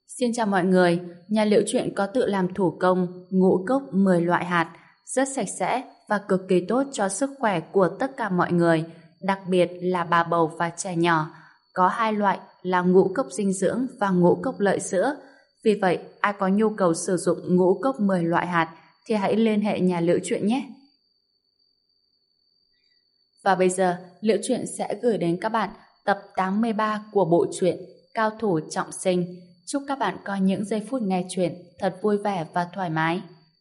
Xin chào mọi người, nhà Liễu Chuyện có tự làm thủ công ngũ cốc 10 loại hạt, rất sạch sẽ và cực kỳ tốt cho sức khỏe của tất cả mọi người, đặc biệt là bà bầu và trẻ nhỏ. Có hai loại là ngũ cốc dinh dưỡng và ngũ cốc lợi sữa. Vì vậy, ai có nhu cầu sử dụng ngũ cốc 10 loại hạt thì hãy liên hệ nhà Liễu Chuyện nhé. Và bây giờ, Liễu Chuyện sẽ gửi đến các bạn tập 83 của bộ truyện Cao thủ trọng sinh. Chúc các bạn có những giây phút nghe chuyện thật vui vẻ và thoải mái.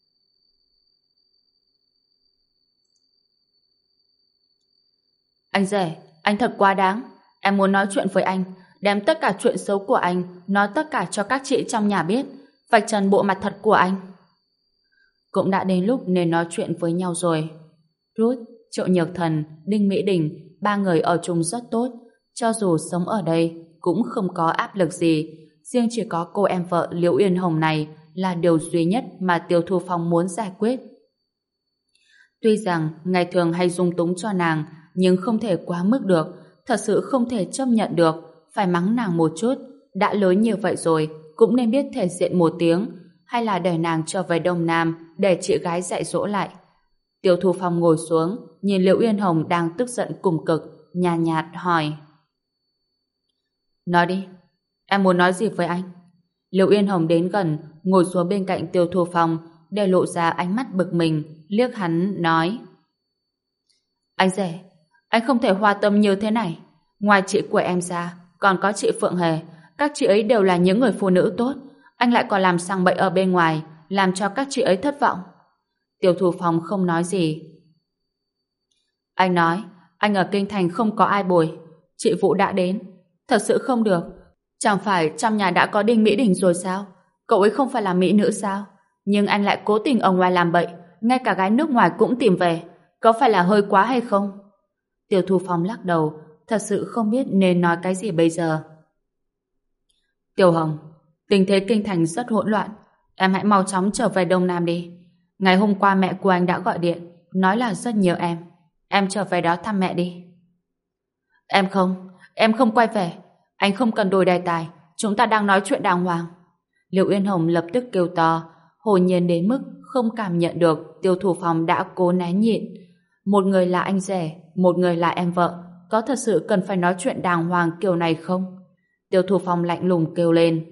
Anh rể, anh thật quá đáng. Em muốn nói chuyện với anh, đem tất cả chuyện xấu của anh, nói tất cả cho các chị trong nhà biết, vạch trần bộ mặt thật của anh. Cũng đã đến lúc nên nói chuyện với nhau rồi. Ruth, Triệu Nhược Thần, Đinh Mỹ Đình, ba người ở chung rất tốt. Cho dù sống ở đây, cũng không có áp lực gì. Riêng chỉ có cô em vợ Liễu Yên Hồng này là điều duy nhất mà Tiêu Thu Phong muốn giải quyết. Tuy rằng ngày thường hay dung túng cho nàng, nhưng không thể quá mức được, thật sự không thể chấp nhận được, phải mắng nàng một chút. Đã lớn như vậy rồi, cũng nên biết thể diện một tiếng, hay là để nàng trở về Đông Nam để chị gái dạy dỗ lại. Tiêu Thu Phong ngồi xuống, nhìn Liễu Yên Hồng đang tức giận cùng cực, nhàn nhạt hỏi: Nói đi, em muốn nói gì với anh? Liễu Yên Hồng đến gần, ngồi xuống bên cạnh Tiêu Thu Phong, để lộ ra ánh mắt bực mình, liếc hắn nói: Anh rể, anh không thể hoa tâm như thế này. Ngoài chị của em ra, còn có chị Phượng Hề, các chị ấy đều là những người phụ nữ tốt, anh lại còn làm sang bậy ở bên ngoài, làm cho các chị ấy thất vọng. Tiêu Thu Phong không nói gì. Anh nói, anh ở Kinh Thành không có ai bồi, chị Vũ đã đến. Thật sự không được. Chẳng phải trong nhà đã có Đinh Mỹ Đình rồi sao? Cậu ấy không phải là mỹ nữ sao? Nhưng anh lại cố tình ở ngoài làm bậy, ngay cả gái nước ngoài cũng tìm về. Có phải là hơi quá hay không? Tiêu Thu Phong lắc đầu, thật sự không biết nên nói cái gì bây giờ. Tiểu Hồng, tình thế Kinh Thành rất hỗn loạn. Em hãy mau chóng trở về Đông Nam đi. Ngày hôm qua mẹ của anh đã gọi điện, nói là rất nhiều em. Em trở về đó thăm mẹ đi. Em không quay về. Anh không cần đổi đề tài, chúng ta đang nói chuyện đàng hoàng. Liễu Yên Hồng lập tức kêu to, hồn nhiên đến mức không cảm nhận được Tiêu Thủ Phong đã cố nén nhịn. Một người là anh rể, một người là em vợ, có thật sự cần phải nói chuyện đàng hoàng kiểu này không? Tiêu Thủ Phong lạnh lùng kêu lên.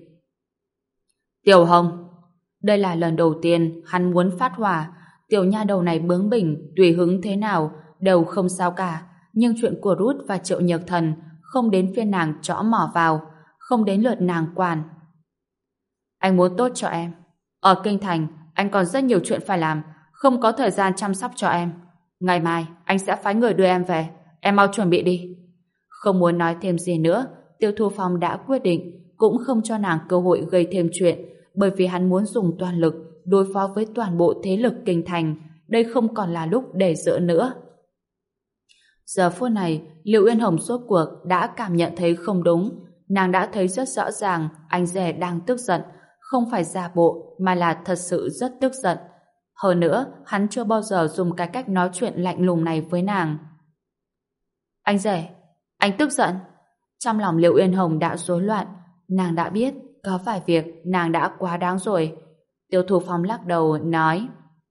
Tiểu Hồng, đây là lần đầu tiên hắn muốn phát hỏa. Tiểu nha đầu này bướng bỉnh, tùy hứng thế nào đều không sao cả, nhưng chuyện của Ruth và Triệu Nhược Thần không đến phiên nàng trõ mỏ vào, không đến lượt nàng quản. Anh muốn tốt cho em. Ở Kinh Thành, anh còn rất nhiều chuyện phải làm, không có thời gian chăm sóc cho em. Ngày mai, anh sẽ phái người đưa em về. Em mau chuẩn bị đi. Không muốn nói thêm gì nữa, Tiêu Thu Phong đã quyết định, cũng không cho nàng cơ hội gây thêm chuyện, bởi vì hắn muốn dùng toàn lực đối phó với toàn bộ thế lực Kinh Thành. Đây không còn là lúc để dỡ nữa. Giờ phút này, Liễu Yên Hồng rốt cuộc đã cảm nhận thấy không đúng. Nàng đã thấy rất rõ ràng anh rể đang tức giận, không phải giả bộ mà là thật sự rất tức giận. Hơn nữa, hắn chưa bao giờ dùng cái cách nói chuyện lạnh lùng này với nàng. Anh rể, anh tức giận. Trong lòng Liễu Yên Hồng đã rối loạn, nàng đã biết có vài việc nàng đã quá đáng rồi. Tiêu Thủ Phong lắc đầu nói: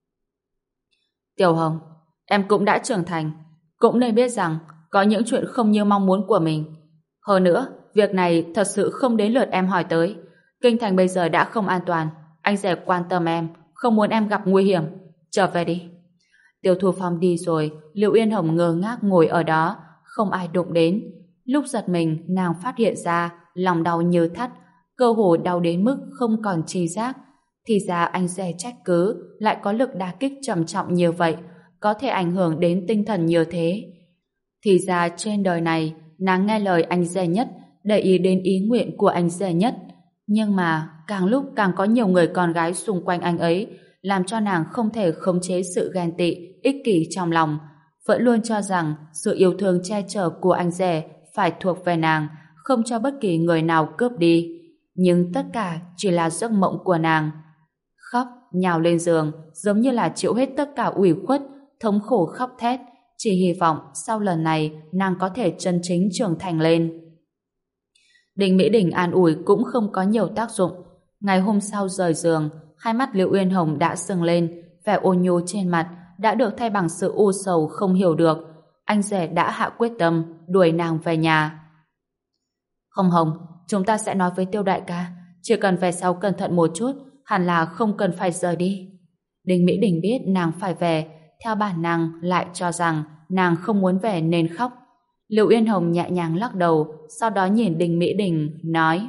Tiểu Hồng, em cũng đã trưởng thành, cũng nên biết rằng có những chuyện không như mong muốn của mình. Hơn nữa, việc này thật sự không đến lượt em hỏi tới. Kinh Thành bây giờ đã không an toàn, anh rể quan tâm em, không muốn em gặp nguy hiểm. Trở về đi. Tiêu Thu Phong đi rồi, Liễu Yên Hồng ngơ ngác ngồi ở đó, không ai đụng đến. Lúc giật mình, nàng phát hiện ra lòng đau như thắt, cơ hồ đau đến mức không còn tri giác. Thì ra anh rể trách cứ lại có lực đả kích trầm trọng như vậy, có thể ảnh hưởng đến tinh thần như thế. Thì ra trên đời này, nàng nghe lời anh rể nhất, để ý đến ý nguyện của anh rể nhất. Nhưng mà càng lúc càng có nhiều người con gái xung quanh anh ấy, làm cho nàng không thể khống chế sự ghen tị, ích kỷ trong lòng. Vẫn luôn cho rằng sự yêu thương che chở của anh rể phải thuộc về nàng, không cho bất kỳ người nào cướp đi. Nhưng tất cả chỉ là giấc mộng của nàng. Khóc, nhào lên giường, giống như là chịu hết tất cả ủy khuất, thống khổ khóc thét, chỉ hy vọng sau lần này nàng có thể chân chính trưởng thành lên. Đinh Mỹ Đình an ủi cũng không có nhiều tác dụng, Ngày hôm sau rời giường, hai mắt Liễu Uyên Hồng đã sưng lên, vẻ ôn nhu trên mặt đã được thay bằng sự u sầu không hiểu được. Anh rể đã hạ quyết tâm đuổi nàng về nhà. Hồng Hồng, chúng ta sẽ nói với Tiêu đại ca, chỉ cần về sau cẩn thận một chút, hẳn là không cần phải rời đi. Đinh Mỹ Đình biết nàng phải về, theo bản năng lại cho rằng nàng không muốn về nên khóc. Liễu Uyên Hồng nhẹ nhàng lắc đầu, sau đó nhìn Đinh Mỹ Đình, nói: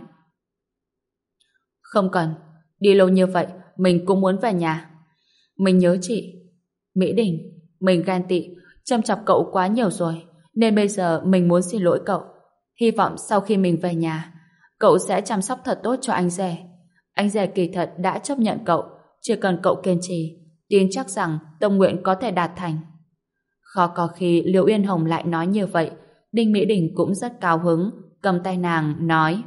Không cần, đi lâu như vậy, mình cũng muốn về nhà. Mình nhớ chị. Mỹ Đình, mình ghen tị, châm chọc cậu quá nhiều rồi, nên bây giờ mình muốn xin lỗi cậu. Hy vọng sau khi mình về nhà, cậu sẽ chăm sóc thật tốt cho anh rể. Anh rể kỳ thật đã chấp nhận cậu, chỉ cần cậu kiên trì, tin chắc rằng tâm nguyện có thể đạt thành. Khó có khi Liễu Uyên Hồng lại nói như vậy, Đinh Mỹ Đình cũng rất cao hứng, cầm tay nàng nói: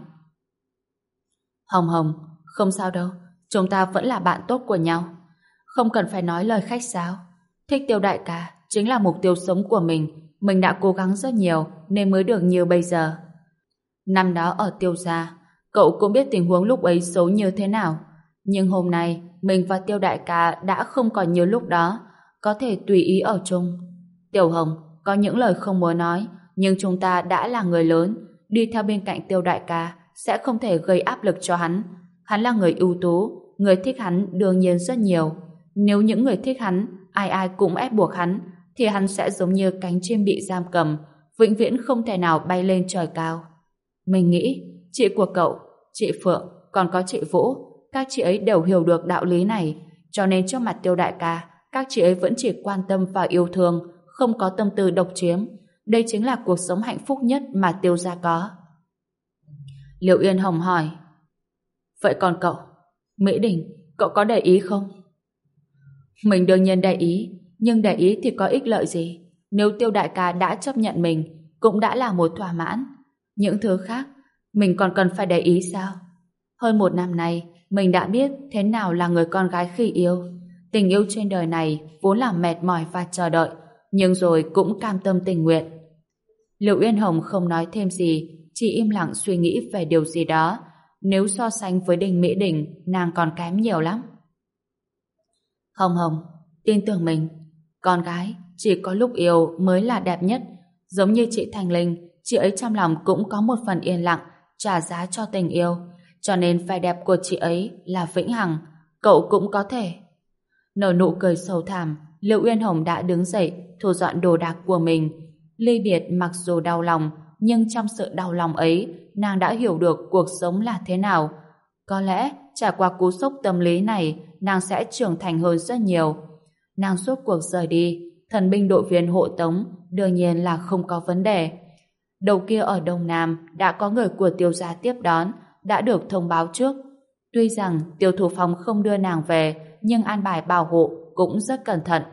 Hồng Hồng, không sao đâu, chúng ta vẫn là bạn tốt của nhau. Không cần phải nói lời khách sáo. Thích Tiêu đại ca chính là mục tiêu sống của mình đã cố gắng rất nhiều nên mới được như bây giờ. Năm đó ở Tiêu gia, cậu cũng biết tình huống lúc ấy xấu như thế nào. Nhưng hôm nay, mình và Tiêu đại ca đã không còn như lúc đó, có thể tùy ý ở chung. Tiểu Hồng, có những lời không muốn nói, nhưng chúng ta đã là người lớn, đi theo bên cạnh Tiêu đại ca sẽ không thể gây áp lực cho hắn. Hắn là người ưu tú, người thích hắn đương nhiên rất nhiều. Nếu những người thích hắn, ai ai cũng ép buộc hắn, thì hắn sẽ giống như cánh chim bị giam cầm, vĩnh viễn không thể nào bay lên trời cao. Mình nghĩ, chị của cậu, chị Phượng, còn có chị Vũ, các chị ấy đều hiểu được đạo lý này, cho nên trước mặt Tiêu đại ca, các chị ấy vẫn chỉ quan tâm và yêu thương, không có tâm tư độc chiếm. Đây chính là cuộc sống hạnh phúc nhất mà Tiêu gia có. Liễu Uyên Hồng hỏi: Vậy còn cậu? Mỹ Đình, cậu có để ý không? Mình đương nhiên để ý, nhưng để ý thì có ích lợi gì? Nếu Tiêu đại ca đã chấp nhận mình, cũng đã là một thỏa mãn. Những thứ khác, mình còn cần phải để ý sao? Hơn một năm nay, mình đã biết thế nào là người con gái khi yêu. Tình yêu trên đời này vốn là mệt mỏi và chờ đợi, nhưng rồi cũng cam tâm tình nguyện. Liễu Uyên Hồng không nói thêm gì, chỉ im lặng suy nghĩ về điều gì đó. Nếu so sánh với Đinh Mỹ Đình, nàng còn kém nhiều lắm. Hồng Hồng, tin tưởng mình. Con gái, chỉ có lúc yêu mới là đẹp nhất. Giống như chị Thành Linh, chị ấy trong lòng cũng có một phần yên lặng, trả giá cho tình yêu. Cho nên vẻ đẹp của chị ấy là vĩnh hằng. Cậu cũng có thể. Nở nụ cười sâu thẳm, Liễu Uyên Hồng đã đứng dậy, thu dọn đồ đạc của mình. Ly biệt mặc dù đau lòng, nhưng trong sự đau lòng ấy, nàng đã hiểu được cuộc sống là thế nào. Có lẽ, trải qua cú sốc tâm lý này, nàng sẽ trưởng thành hơn rất nhiều. Nàng suốt cuộc rời đi, thần binh đội viên hộ tống, đương nhiên là không có vấn đề. Đầu kia ở Đông Nam, đã có người của Tiêu gia tiếp đón, đã được thông báo trước. Tuy rằng Tiêu Thủ Phong không đưa nàng về, nhưng an bài bảo hộ cũng rất cẩn thận.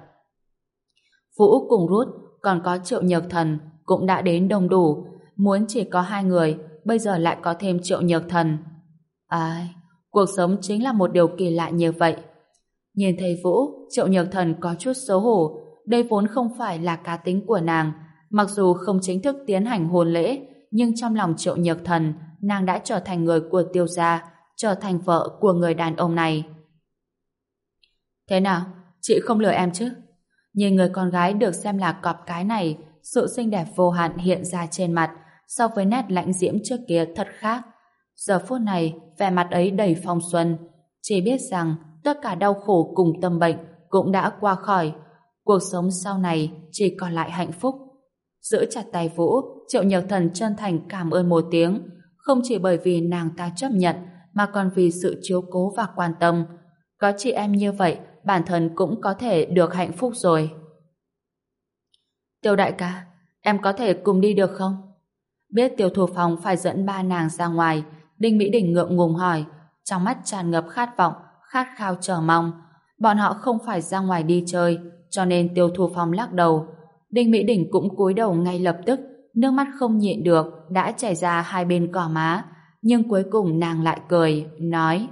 Vũ cùng Rút, còn có Triệu Nhược Thần cũng đã đến đông đủ. Muốn chỉ có hai người, bây giờ lại có thêm Triệu Nhược Thần. Ai, cuộc sống chính là một điều kỳ lạ như vậy. Nhìn thấy Vũ, Triệu Nhược Thần có chút xấu hổ. Đây vốn không phải là cá tính của nàng. Mặc dù không chính thức tiến hành hôn lễ, nhưng trong lòng Triệu Nhược Thần, nàng đã trở thành người của Tiêu gia, trở thành vợ của người đàn ông này. Thế nào? Chị không lừa em chứ? Nhìn người con gái được xem là cọp cái này, sự xinh đẹp vô hạn hiện ra trên mặt, so với nét lãnh diễm trước kia thật khác. Giờ phút này, vẻ mặt ấy đầy phong xuân. Chỉ biết rằng, tất cả đau khổ cùng tâm bệnh cũng đã qua khỏi. Cuộc sống sau này chỉ còn lại hạnh phúc. Giữ chặt tay Vũ, Triệu Nhược Thần chân thành cảm ơn một tiếng, không chỉ bởi vì nàng ta chấp nhận, mà còn vì sự chiếu cố và quan tâm. Có chị em như vậy, bản thân cũng có thể được hạnh phúc rồi. Tiêu đại ca, em có thể cùng đi được không? Biết Tiêu Thủ Phong phải dẫn ba nàng ra ngoài, Đinh Mỹ Đình ngượng ngùng hỏi, trong mắt tràn ngập khát vọng, khát khao chờ mong. Bọn họ không phải ra ngoài đi chơi, cho nên Tiêu Thủ Phong lắc đầu. Đinh Mỹ Đình cũng cúi đầu ngay lập tức, nước mắt không nhịn được đã chảy ra hai bên gò má, nhưng cuối cùng nàng lại cười, nói: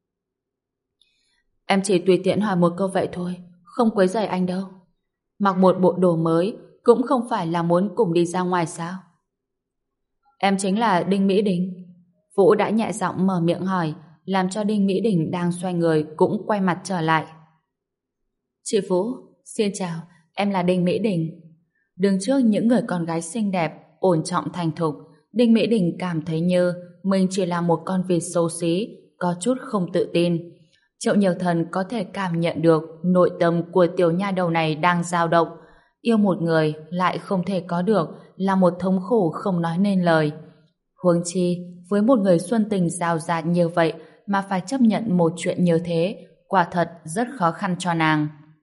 Em chỉ tùy tiện hỏi một câu vậy thôi, không quấy rầy anh đâu. Mặc một bộ đồ mới cũng không phải là muốn cùng đi ra ngoài sao? Em chính là Đinh Mỹ Đình. Vũ đã nhẹ giọng mở miệng hỏi, làm cho Đinh Mỹ Đình đang xoay người cũng quay mặt trở lại. Chị Vũ, xin chào, em là Đinh Mỹ Đình. Đứng trước những người con gái xinh đẹp, ổn trọng thành thục, Đinh Mỹ Đình cảm thấy như mình chỉ là một con vịt xấu xí, có chút không tự tin. Triệu Nhược Thần có thể cảm nhận được nội tâm của tiểu nha đầu này đang dao động. Yêu một người lại không thể có được là một thống khổ không nói nên lời. Huống chi, với một người xuân tình rào rạt như vậy mà phải chấp nhận một chuyện như thế, quả thật rất khó khăn cho nàng.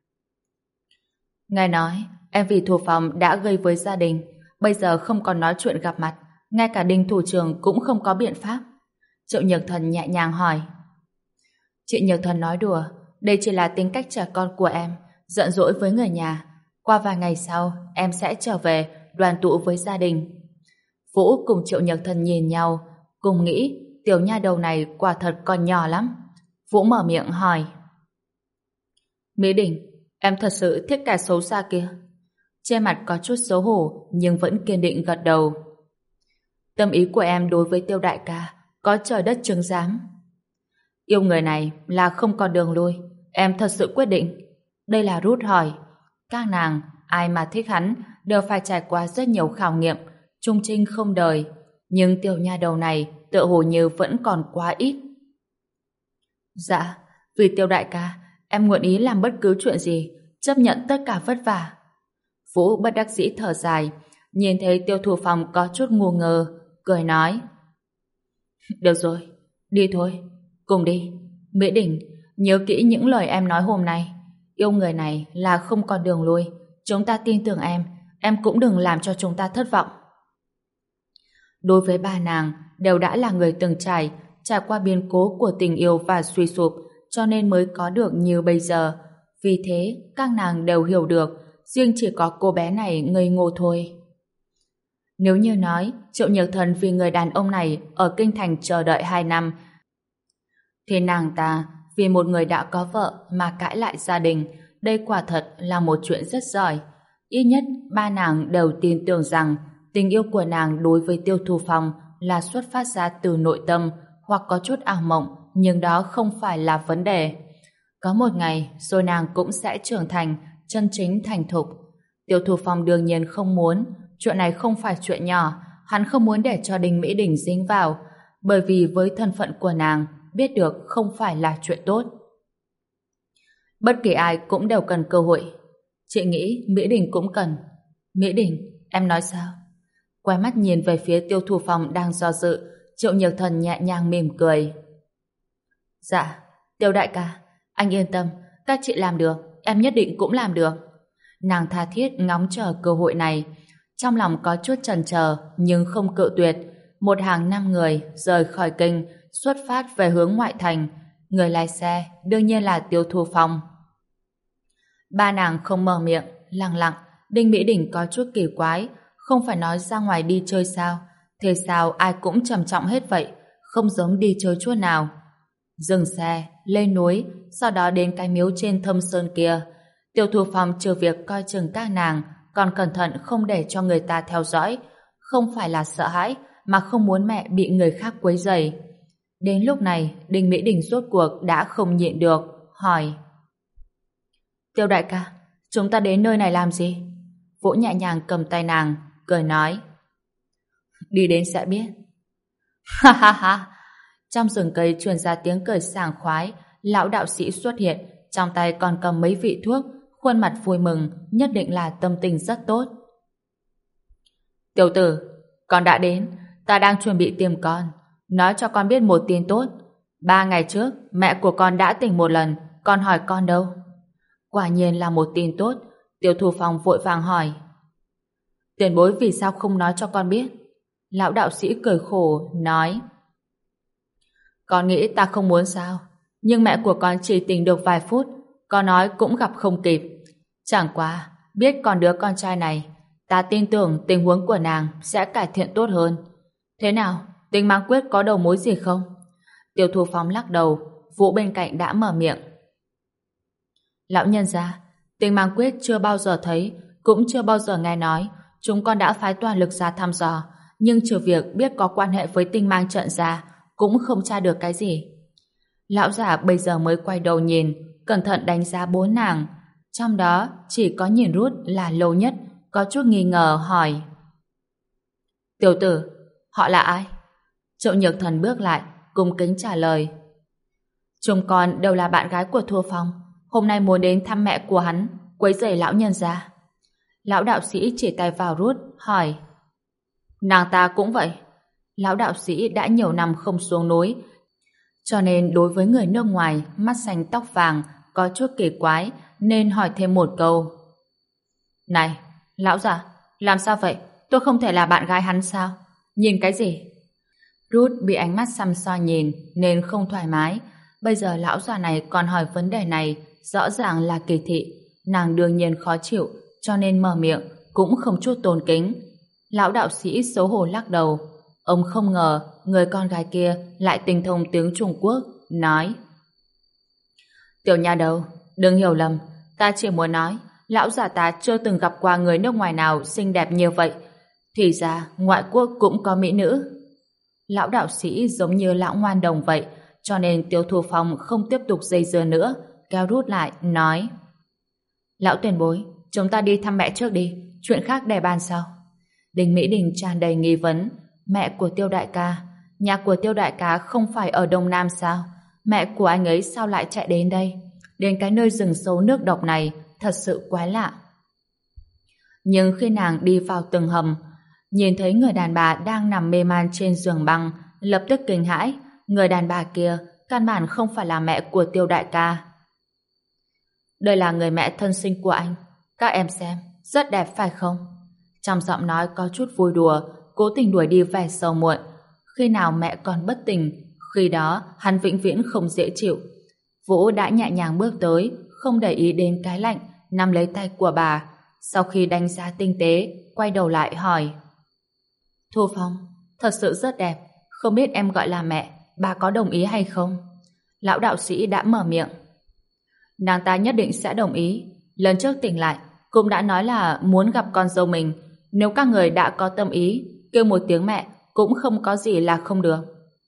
Nghe nói, em vì thủ phòng đã gây với gia đình, bây giờ không còn nói chuyện gặp mặt, ngay cả Đinh thủ trưởng cũng không có biện pháp. Triệu Nhược Thần nhẹ nhàng hỏi. Chị Nhược Thần nói đùa, đây chỉ là tính cách trẻ con của em, giận dỗi với người nhà. Qua vài ngày sau, em sẽ trở về đoàn tụ với gia đình. Vũ cùng Triệu Nhược Thần nhìn nhau, cùng nghĩ tiểu nha đầu này quả thật còn nhỏ lắm. Vũ mở miệng hỏi. Mỹ Đình, em thật sự thích kẻ xấu xa kia? Trên mặt có chút xấu hổ nhưng vẫn kiên định gật đầu. Tâm ý của em đối với Tiêu đại ca có trời đất chứng giám. Yêu người này là không còn đường lui, em thật sự quyết định. Đây là rút hỏi. Các nàng, ai mà thích hắn đều phải trải qua rất nhiều khảo nghiệm, trung trinh không đời. Nhưng tiểu nha đầu này tựa hồ như vẫn còn quá ít. Dạ, vì Tiêu đại ca, em nguyện ý làm bất cứ chuyện gì, chấp nhận tất cả vất vả. Vũ bất đắc dĩ thở dài, nhìn thấy Tiêu Thủ Phòng có chút ngu ngơ, cười nói. Được rồi, đi thôi, cùng đi. Mỹ Đình, nhớ kỹ những lời em nói hôm nay. Yêu người này là không còn đường lui. Chúng ta tin tưởng em cũng đừng làm cho chúng ta thất vọng. Đối với ba nàng, đều đã là người từng trải qua biến cố của tình yêu và suy sụp, cho nên mới có được như bây giờ. Vì thế, các nàng đều hiểu được, riêng chỉ có cô bé này ngây ngô thôi. Nếu như nói, Triệu Nhược Thần vì người đàn ông này ở kinh thành chờ đợi 2 năm, thì nàng ta vì một người đã có vợ mà cãi lại gia đình, đây quả thật là một chuyện rất giỏi. Ít nhất ba nàng đều tin tưởng rằng tình yêu của nàng đối với Tiêu Thu Phong là xuất phát ra từ nội tâm hoặc có chút ảo mộng, nhưng đó không phải là vấn đề. Có một ngày rồi nàng cũng sẽ trưởng thành, chân chính thành thục. Tiêu Thu Phong đương nhiên không muốn, chuyện này không phải chuyện nhỏ, hắn không muốn để cho Đinh Mỹ Đình dính vào, bởi vì với thân phận của nàng, biết được không phải là chuyện tốt. Bất kỳ ai cũng đều cần cơ hội. Chị nghĩ Mỹ Đình cũng cần. Mỹ Đình, em nói sao? Quay mắt nhìn về phía Tiêu Thủ Phong đang do dự, Triệu Nhược Thần nhẹ nhàng mỉm cười. Dạ, Tiêu đại ca, anh yên tâm, các chị làm được, em nhất định cũng làm được. Nàng tha thiết ngóng chờ cơ hội này, trong lòng có chút chần chờ nhưng không cự tuyệt. Một hàng 5 người rời khỏi kinh, xuất phát về hướng ngoại thành. Người lái xe đương nhiên là Tiêu Thu Phong. Ba nàng không mở miệng, lặng lặng. Đinh Mỹ Đình có chút kỳ quái, không phải nói ra ngoài đi chơi sao? Thế sao ai cũng trầm trọng hết vậy, không giống đi chơi chút nào. Dừng xe, lên núi, sau đó đến cái miếu trên Thâm Sơn kia. Tiêu Thu Phong trừ việc coi chừng các nàng, còn cẩn thận không để cho người ta theo dõi. Không phải là sợ hãi, mà không muốn mẹ bị người khác quấy rầy. Đến lúc này, Đinh Mỹ Đình rốt cuộc đã không nhịn được, hỏi. Tiêu đại ca, chúng ta đến nơi này làm gì? Vũ nhẹ nhàng cầm tay nàng, cười nói. Đi đến sẽ biết. Ha ha ha! Trong rừng cây truyền ra tiếng cười sảng khoái, lão đạo sĩ xuất hiện, trong tay còn cầm mấy vị thuốc, khuôn mặt vui mừng, nhất định là tâm tình rất tốt. Tiểu tử, con đã đến, ta đang chuẩn bị tìm con. Nói cho con biết một tin tốt. 3 ngày trước, mẹ của con đã tỉnh một lần, con hỏi con đâu? Quả nhiên là một tin tốt. Tiêu Thu Phong vội vàng hỏi. Tiền bối vì sao không nói cho con biết? Lão đạo sĩ cười khổ, nói. Con nghĩ ta không muốn sao? Nhưng mẹ của con chỉ tỉnh được vài phút, con nói cũng gặp không kịp. Chẳng qua, biết con đứa con trai này, ta tin tưởng tình huống của nàng sẽ cải thiện tốt hơn. Thế nào, Tinh Mang Quyết có đầu mối gì không? Tiêu Thu Phong lắc đầu, Vũ bên cạnh đã mở miệng. Lão nhân gia, Tinh Mang Quyết chưa bao giờ thấy, cũng chưa bao giờ nghe nói. Chúng con đã phái toàn lực ra thăm dò, nhưng trừ việc biết có quan hệ với Tinh Mang trận ra, cũng không tra được cái gì. Lão giả bây giờ mới quay đầu nhìn, cẩn thận đánh giá bốn nàng. Trong đó chỉ có nhìn Ruth là lâu nhất, có chút nghi ngờ hỏi. Tiểu tử, họ là ai? Triệu Nhược Thần bước lại, cung kính trả lời. Chúng con đều là bạn gái của Thua Phong, hôm nay muốn đến thăm mẹ của hắn, quấy rầy lão nhân gia. Lão đạo sĩ chỉ tay vào Ruth, hỏi. Nàng ta cũng vậy. Lão đạo sĩ đã nhiều năm không xuống núi, cho nên đối với người nước ngoài mắt xanh tóc vàng có chút kỳ quái, nên hỏi thêm một câu. Này, lão già, làm sao vậy? Tôi không thể là bạn gái hắn sao? Nhìn cái gì? Ruth bị ánh mắt săm soi nhìn nên không thoải mái. Bây giờ lão già này còn hỏi vấn đề này, rõ ràng là kỳ thị. Nàng đương nhiên khó chịu, cho nên mở miệng cũng không chút tôn kính. Lão đạo sĩ xấu hổ lắc đầu. Ông không ngờ người con gái kia lại tinh thông tiếng Trung Quốc, nói. Tiểu nha đầu, đừng hiểu lầm, ta chỉ muốn nói, lão già ta chưa từng gặp qua người nước ngoài nào xinh đẹp như vậy. Thì ra, ngoại quốc cũng có mỹ nữ. Lão đạo sĩ giống như lão ngoan đồng vậy, cho nên Tiêu Thu Phong không tiếp tục dây dưa nữa, kéo Ruth lại, nói. Lão tiền bối, chúng ta đi thăm mẹ trước đi, chuyện khác để bàn sau. Đinh Mỹ Đình tràn đầy nghi vấn. Mẹ của Tiêu đại ca, nhà của Tiêu đại ca không phải ở Đông Nam sao? Mẹ của anh ấy sao lại chạy đến đây? Đến cái nơi rừng sâu nước độc này, thật sự quái lạ. Nhưng khi nàng đi vào từng hầm, nhìn thấy người đàn bà đang nằm mê man trên giường băng, lập tức kinh hãi. Người đàn bà kia căn bản không phải là mẹ của Tiêu đại ca. Đây là người mẹ thân sinh của anh. Các em xem, rất đẹp phải không? Trong giọng nói có chút vui đùa, cố tình đuổi đi vẻ sầu muộn. Khi nào mẹ còn bất tỉnh, khi đó hắn vĩnh viễn không dễ chịu. Vũ đã nhẹ nhàng bước tới, không để ý đến cái lạnh, nắm lấy tay của bà. Sau khi đánh giá tinh tế, quay đầu lại hỏi. Thu Phong, thật sự rất đẹp, không biết em gọi là mẹ, bà có đồng ý hay không? Lão đạo sĩ đã mở miệng. Nàng ta nhất định sẽ đồng ý. Lần trước tỉnh lại, cũng đã nói là muốn gặp con dâu mình. Nếu các người đã có tâm ý, kêu một tiếng mẹ cũng không có gì là không được.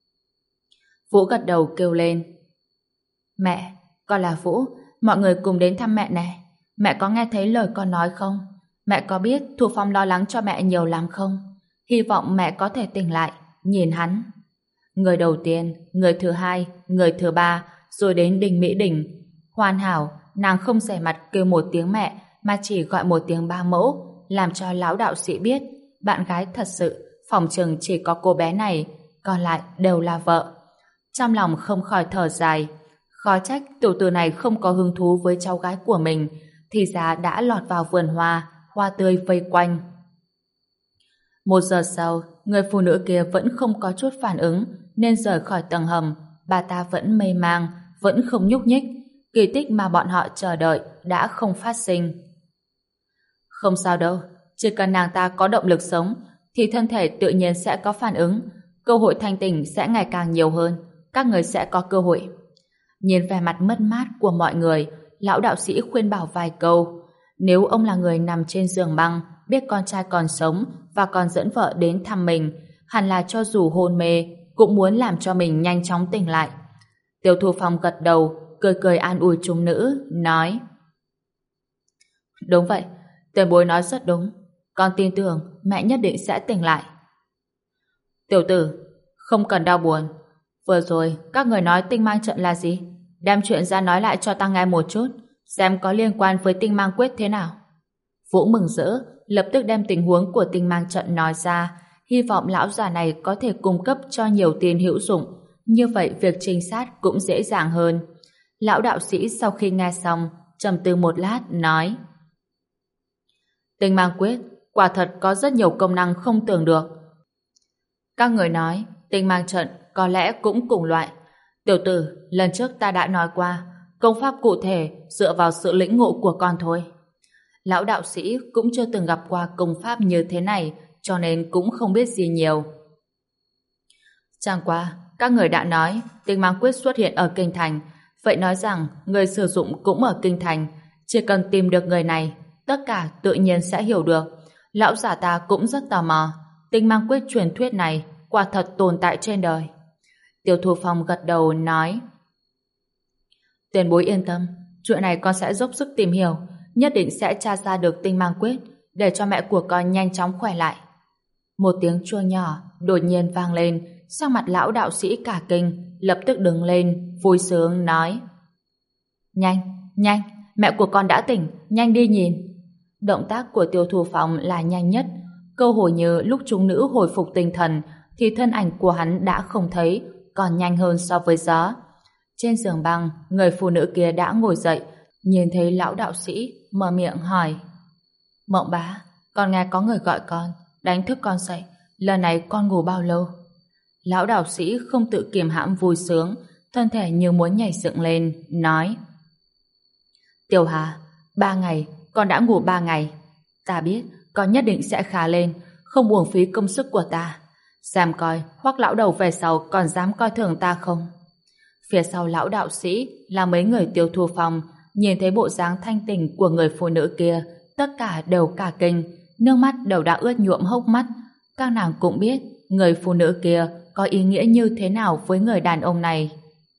Vũ gật đầu kêu lên. Mẹ, con là Vũ, mọi người cùng đến thăm mẹ nè. Mẹ có nghe thấy lời con nói không? Mẹ có biết Thu Phong lo lắng cho mẹ nhiều lắm không? Hy vọng mẹ có thể tỉnh lại, nhìn hắn. Người đầu tiên, người thứ hai, người thứ ba, rồi đến Đinh Mỹ Đình. Hoàn hảo, nàng không rẻ mặt kêu một tiếng mẹ, mà chỉ gọi một tiếng ba mẫu, làm cho lão đạo sĩ biết bạn gái thật sự phòng chừng chỉ có cô bé này, còn lại đều là vợ. Trong lòng không khỏi thở dài, khó trách tiểu tử này không có hứng thú với cháu gái của mình, thì ra đã lọt vào vườn hoa, hoa tươi vây quanh. 1 giờ sau, người phụ nữ kia vẫn không có chút phản ứng, nên rời khỏi tầng hầm. Bà ta vẫn mê mang, vẫn không nhúc nhích. Kỳ tích mà bọn họ chờ đợi đã không phát sinh. Không sao đâu, chỉ cần nàng ta có động lực sống, thì thân thể tự nhiên sẽ có phản ứng, cơ hội thanh tỉnh sẽ ngày càng nhiều hơn, các người sẽ có cơ hội. Nhìn vẻ mặt mất mát của mọi người, lão đạo sĩ khuyên bảo vài câu. Nếu ông là người nằm trên giường băng, biết con trai còn sống và còn dẫn vợ đến thăm mình, hẳn là cho dù hôn mê cũng muốn làm cho mình nhanh chóng tỉnh lại. Tiêu Thu Phong gật đầu, cười cười an ủi chúng nữ, nói. Đúng vậy, tiền bối nói rất đúng, con tin tưởng mẹ nhất định sẽ tỉnh lại. Tiểu tử, không cần đau buồn. Vừa rồi các người nói tinh mang trận là gì? Đem chuyện ra nói lại cho ta nghe một chút, xem có liên quan với tinh mang quyết thế nào. Vũ mừng rỡ, lập tức đem tình huống của tinh mang trận nói ra, hy vọng lão già này có thể cung cấp cho nhiều tin hữu dụng, như vậy việc trinh sát cũng dễ dàng hơn. Lão đạo sĩ sau khi nghe xong, trầm tư một lát, nói. Tinh mang quyết quả thật có rất nhiều công năng không tưởng được. Các người nói tinh mang trận có lẽ cũng cùng loại. Tiểu tử, lần trước ta đã nói qua, công pháp cụ thể dựa vào sự lĩnh ngộ của con thôi. Lão đạo sĩ cũng chưa từng gặp qua công pháp như thế này, cho nên cũng không biết gì nhiều. Chẳng qua, các người đã nói tinh mang quyết xuất hiện ở kinh thành, vậy nói rằng người sử dụng cũng ở kinh thành, chỉ cần tìm được người này, tất cả tự nhiên sẽ hiểu được. Lão giả ta cũng rất tò mò, tinh mang quyết truyền thuyết này quả thật tồn tại trên đời. Tiêu Thu Phong gật đầu nói. Tiền bối yên tâm, chuyện này con sẽ dốc sức tìm hiểu, nhất định sẽ tra ra được tinh mang quyết để cho mẹ của con nhanh chóng khỏe lại. Một tiếng chuông nhỏ đột nhiên vang lên, sắc mặt lão đạo sĩ cả kinh, lập tức đứng lên, vui sướng nói: Nhanh, nhanh, mẹ của con đã tỉnh, nhanh đi nhìn. Động tác của Tiêu Thu Phong là nhanh nhất, cơ hồ như lúc chúng nữ hồi phục tinh thần thì thân ảnh của hắn đã không thấy, còn nhanh hơn so với gió. Trên giường băng, người phụ nữ kia đã ngồi dậy, nhìn thấy lão đạo sĩ, mở miệng hỏi: Mộng bá, con nghe có người gọi con, đánh thức con dậy, lần này con ngủ bao lâu? Lão đạo sĩ không tự kiềm hãm vui sướng, thân thể như muốn nhảy dựng lên, nói: Tiểu Hà, 3 ngày, con đã ngủ 3 ngày. Ta biết, con nhất định sẽ khá lên, không uổng phí công sức của ta. Xem coi, Hoắc lão đầu về sau còn dám coi thường ta không? Phía sau lão đạo sĩ là mấy người Tiêu Thu Phong, nhìn thấy bộ dáng thanh tỉnh của người phụ nữ kia, tất cả đều cả kinh, nước mắt đều đã ướt nhuộm hốc mắt. Các nàng cũng biết người phụ nữ kia có ý nghĩa như thế nào với người đàn ông này.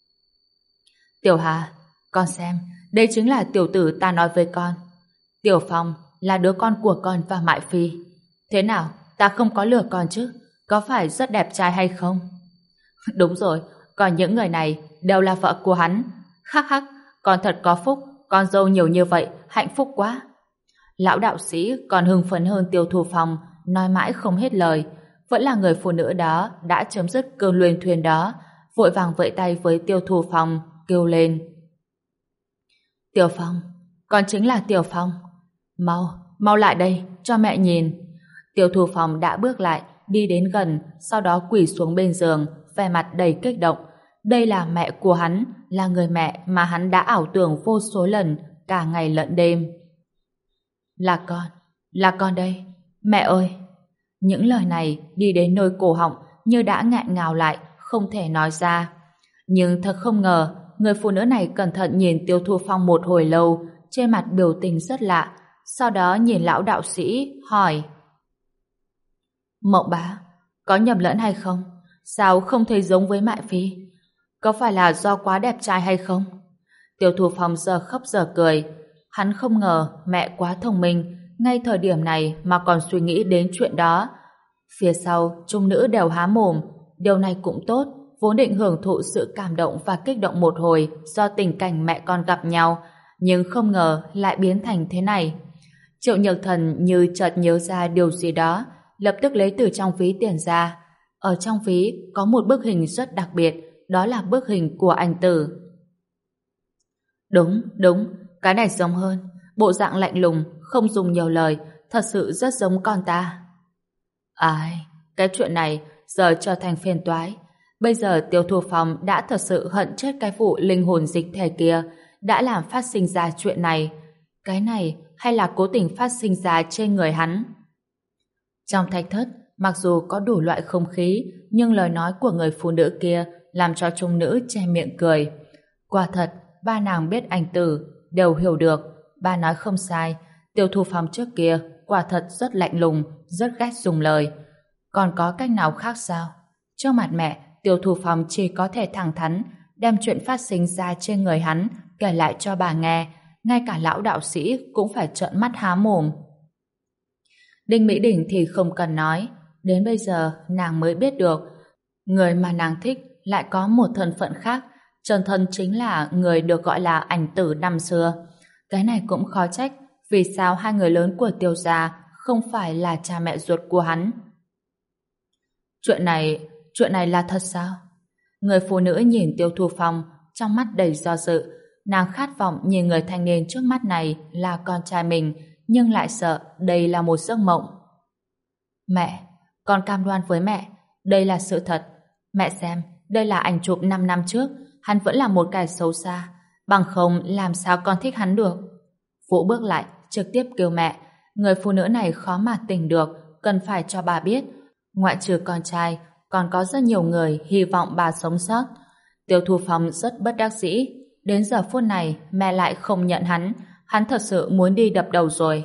Tiểu Hà, con xem, đây chính là tiểu tử ta nói với con. Tiểu Phong là đứa con của con và Mại Phi. Thế nào, ta không có lừa con chứ? Có phải rất đẹp trai hay không? Đúng rồi, còn những người này đều là vợ của hắn. Hắc hắc, con thật có phúc, con dâu nhiều như vậy, hạnh phúc quá. Lão đạo sĩ còn hưng phấn hơn Tiêu Thu Phong, nói mãi không hết lời. Vẫn là người phụ nữ đó đã chấm dứt cơn luyên thuyên đó, vội vàng vẫy tay với Tiêu Thu Phong, kêu lên: Tiểu Phong, con chính là Tiểu Phong. Mau lại đây, cho mẹ nhìn. Tiêu Thu Phong đã bước lại, đi đến gần, sau đó quỳ xuống bên giường, vẻ mặt đầy kích động. Đây là mẹ của hắn, là người mẹ mà hắn đã ảo tưởng vô số lần, cả ngày lẫn đêm. Là con đây, mẹ ơi. Những lời này đi đến nơi cổ họng như đã nghẹn ngào lại, không thể nói ra. Nhưng thật không ngờ, người phụ nữ này cẩn thận nhìn Tiêu Thu Phong một hồi lâu, trên mặt biểu tình rất lạ, sau đó nhìn lão đạo sĩ, hỏi: Mộng bá, có nhầm lẫn hay không? Sao không thấy giống với Mại Phi? Có phải là do quá đẹp trai hay không? Tiêu Thu Phong giờ khóc giờ cười. Hắn không ngờ mẹ quá thông minh, ngay thời điểm này mà còn suy nghĩ đến chuyện đó. Phía sau, chúng nữ đều há mồm. Điều này cũng tốt, vốn định hưởng thụ sự cảm động và kích động một hồi do tình cảnh mẹ con gặp nhau, nhưng không ngờ lại biến thành thế này. Triệu Nhược Thần như chợt nhớ ra điều gì đó, lập tức lấy từ trong ví tiền ra. Ở trong ví có một bức hình rất đặc biệt, đó là bức hình của anh Tử. Đúng, cái này giống hơn. Bộ dạng lạnh lùng, không dùng nhiều lời, thật sự rất giống con ta. Ai, cái chuyện này giờ trở thành phiền toái. Bây giờ Tiêu Thu Phong đã thật sự hận chết cái vụ linh hồn dịch thể kia, đã làm phát sinh ra chuyện này. Cái này hay là cố tình phát sinh ra trên người hắn? Trong thạch thất, mặc dù có đủ loại không khí, nhưng lời nói của người phụ nữ kia làm cho chúng nữ che miệng cười. Quả thật, ba nàng biết anh Tử, đều hiểu được. Ba nói không sai, Tiêu Thu Phong trước kia quả thật rất lạnh lùng, rất ghét dùng lời. Còn có cách nào khác sao? Trước mặt mẹ, Tiêu Thu Phong chỉ có thể thẳng thắn đem chuyện phát sinh ra trên người hắn kể lại cho bà nghe, ngay cả lão đạo sĩ cũng phải trợn mắt há mồm. Đinh Mỹ Đình thì không cần nói, đến bây giờ nàng mới biết được người mà nàng thích lại có một thân phận khác, chân thân chính là người được gọi là ảnh Tử năm xưa. Cái này cũng khó trách vì sao hai người lớn của Tiêu gia không phải là cha mẹ ruột của hắn. Chuyện này là thật sao? Người phụ nữ nhìn Tiêu Thu Phong, trong mắt đầy do dự. Nàng khát vọng nhìn người thanh niên trước mắt này là con trai mình, nhưng lại sợ đây là một giấc mộng. Mẹ, con cam đoan với mẹ, đây là sự thật. Mẹ xem, đây là ảnh chụp 5 năm trước, hắn vẫn là một kẻ xấu xa, bằng không làm sao con thích hắn được. Vũ bước lại, trực tiếp kêu mẹ. Người phụ nữ này khó mà tỉnh được, cần phải cho bà biết, ngoại trừ con trai, còn có rất nhiều người hy vọng bà sống sót. Tiêu Thu Phong rất bất đắc dĩ. Đến giờ phút này, mẹ lại không nhận hắn thật sự muốn đi đập đầu rồi.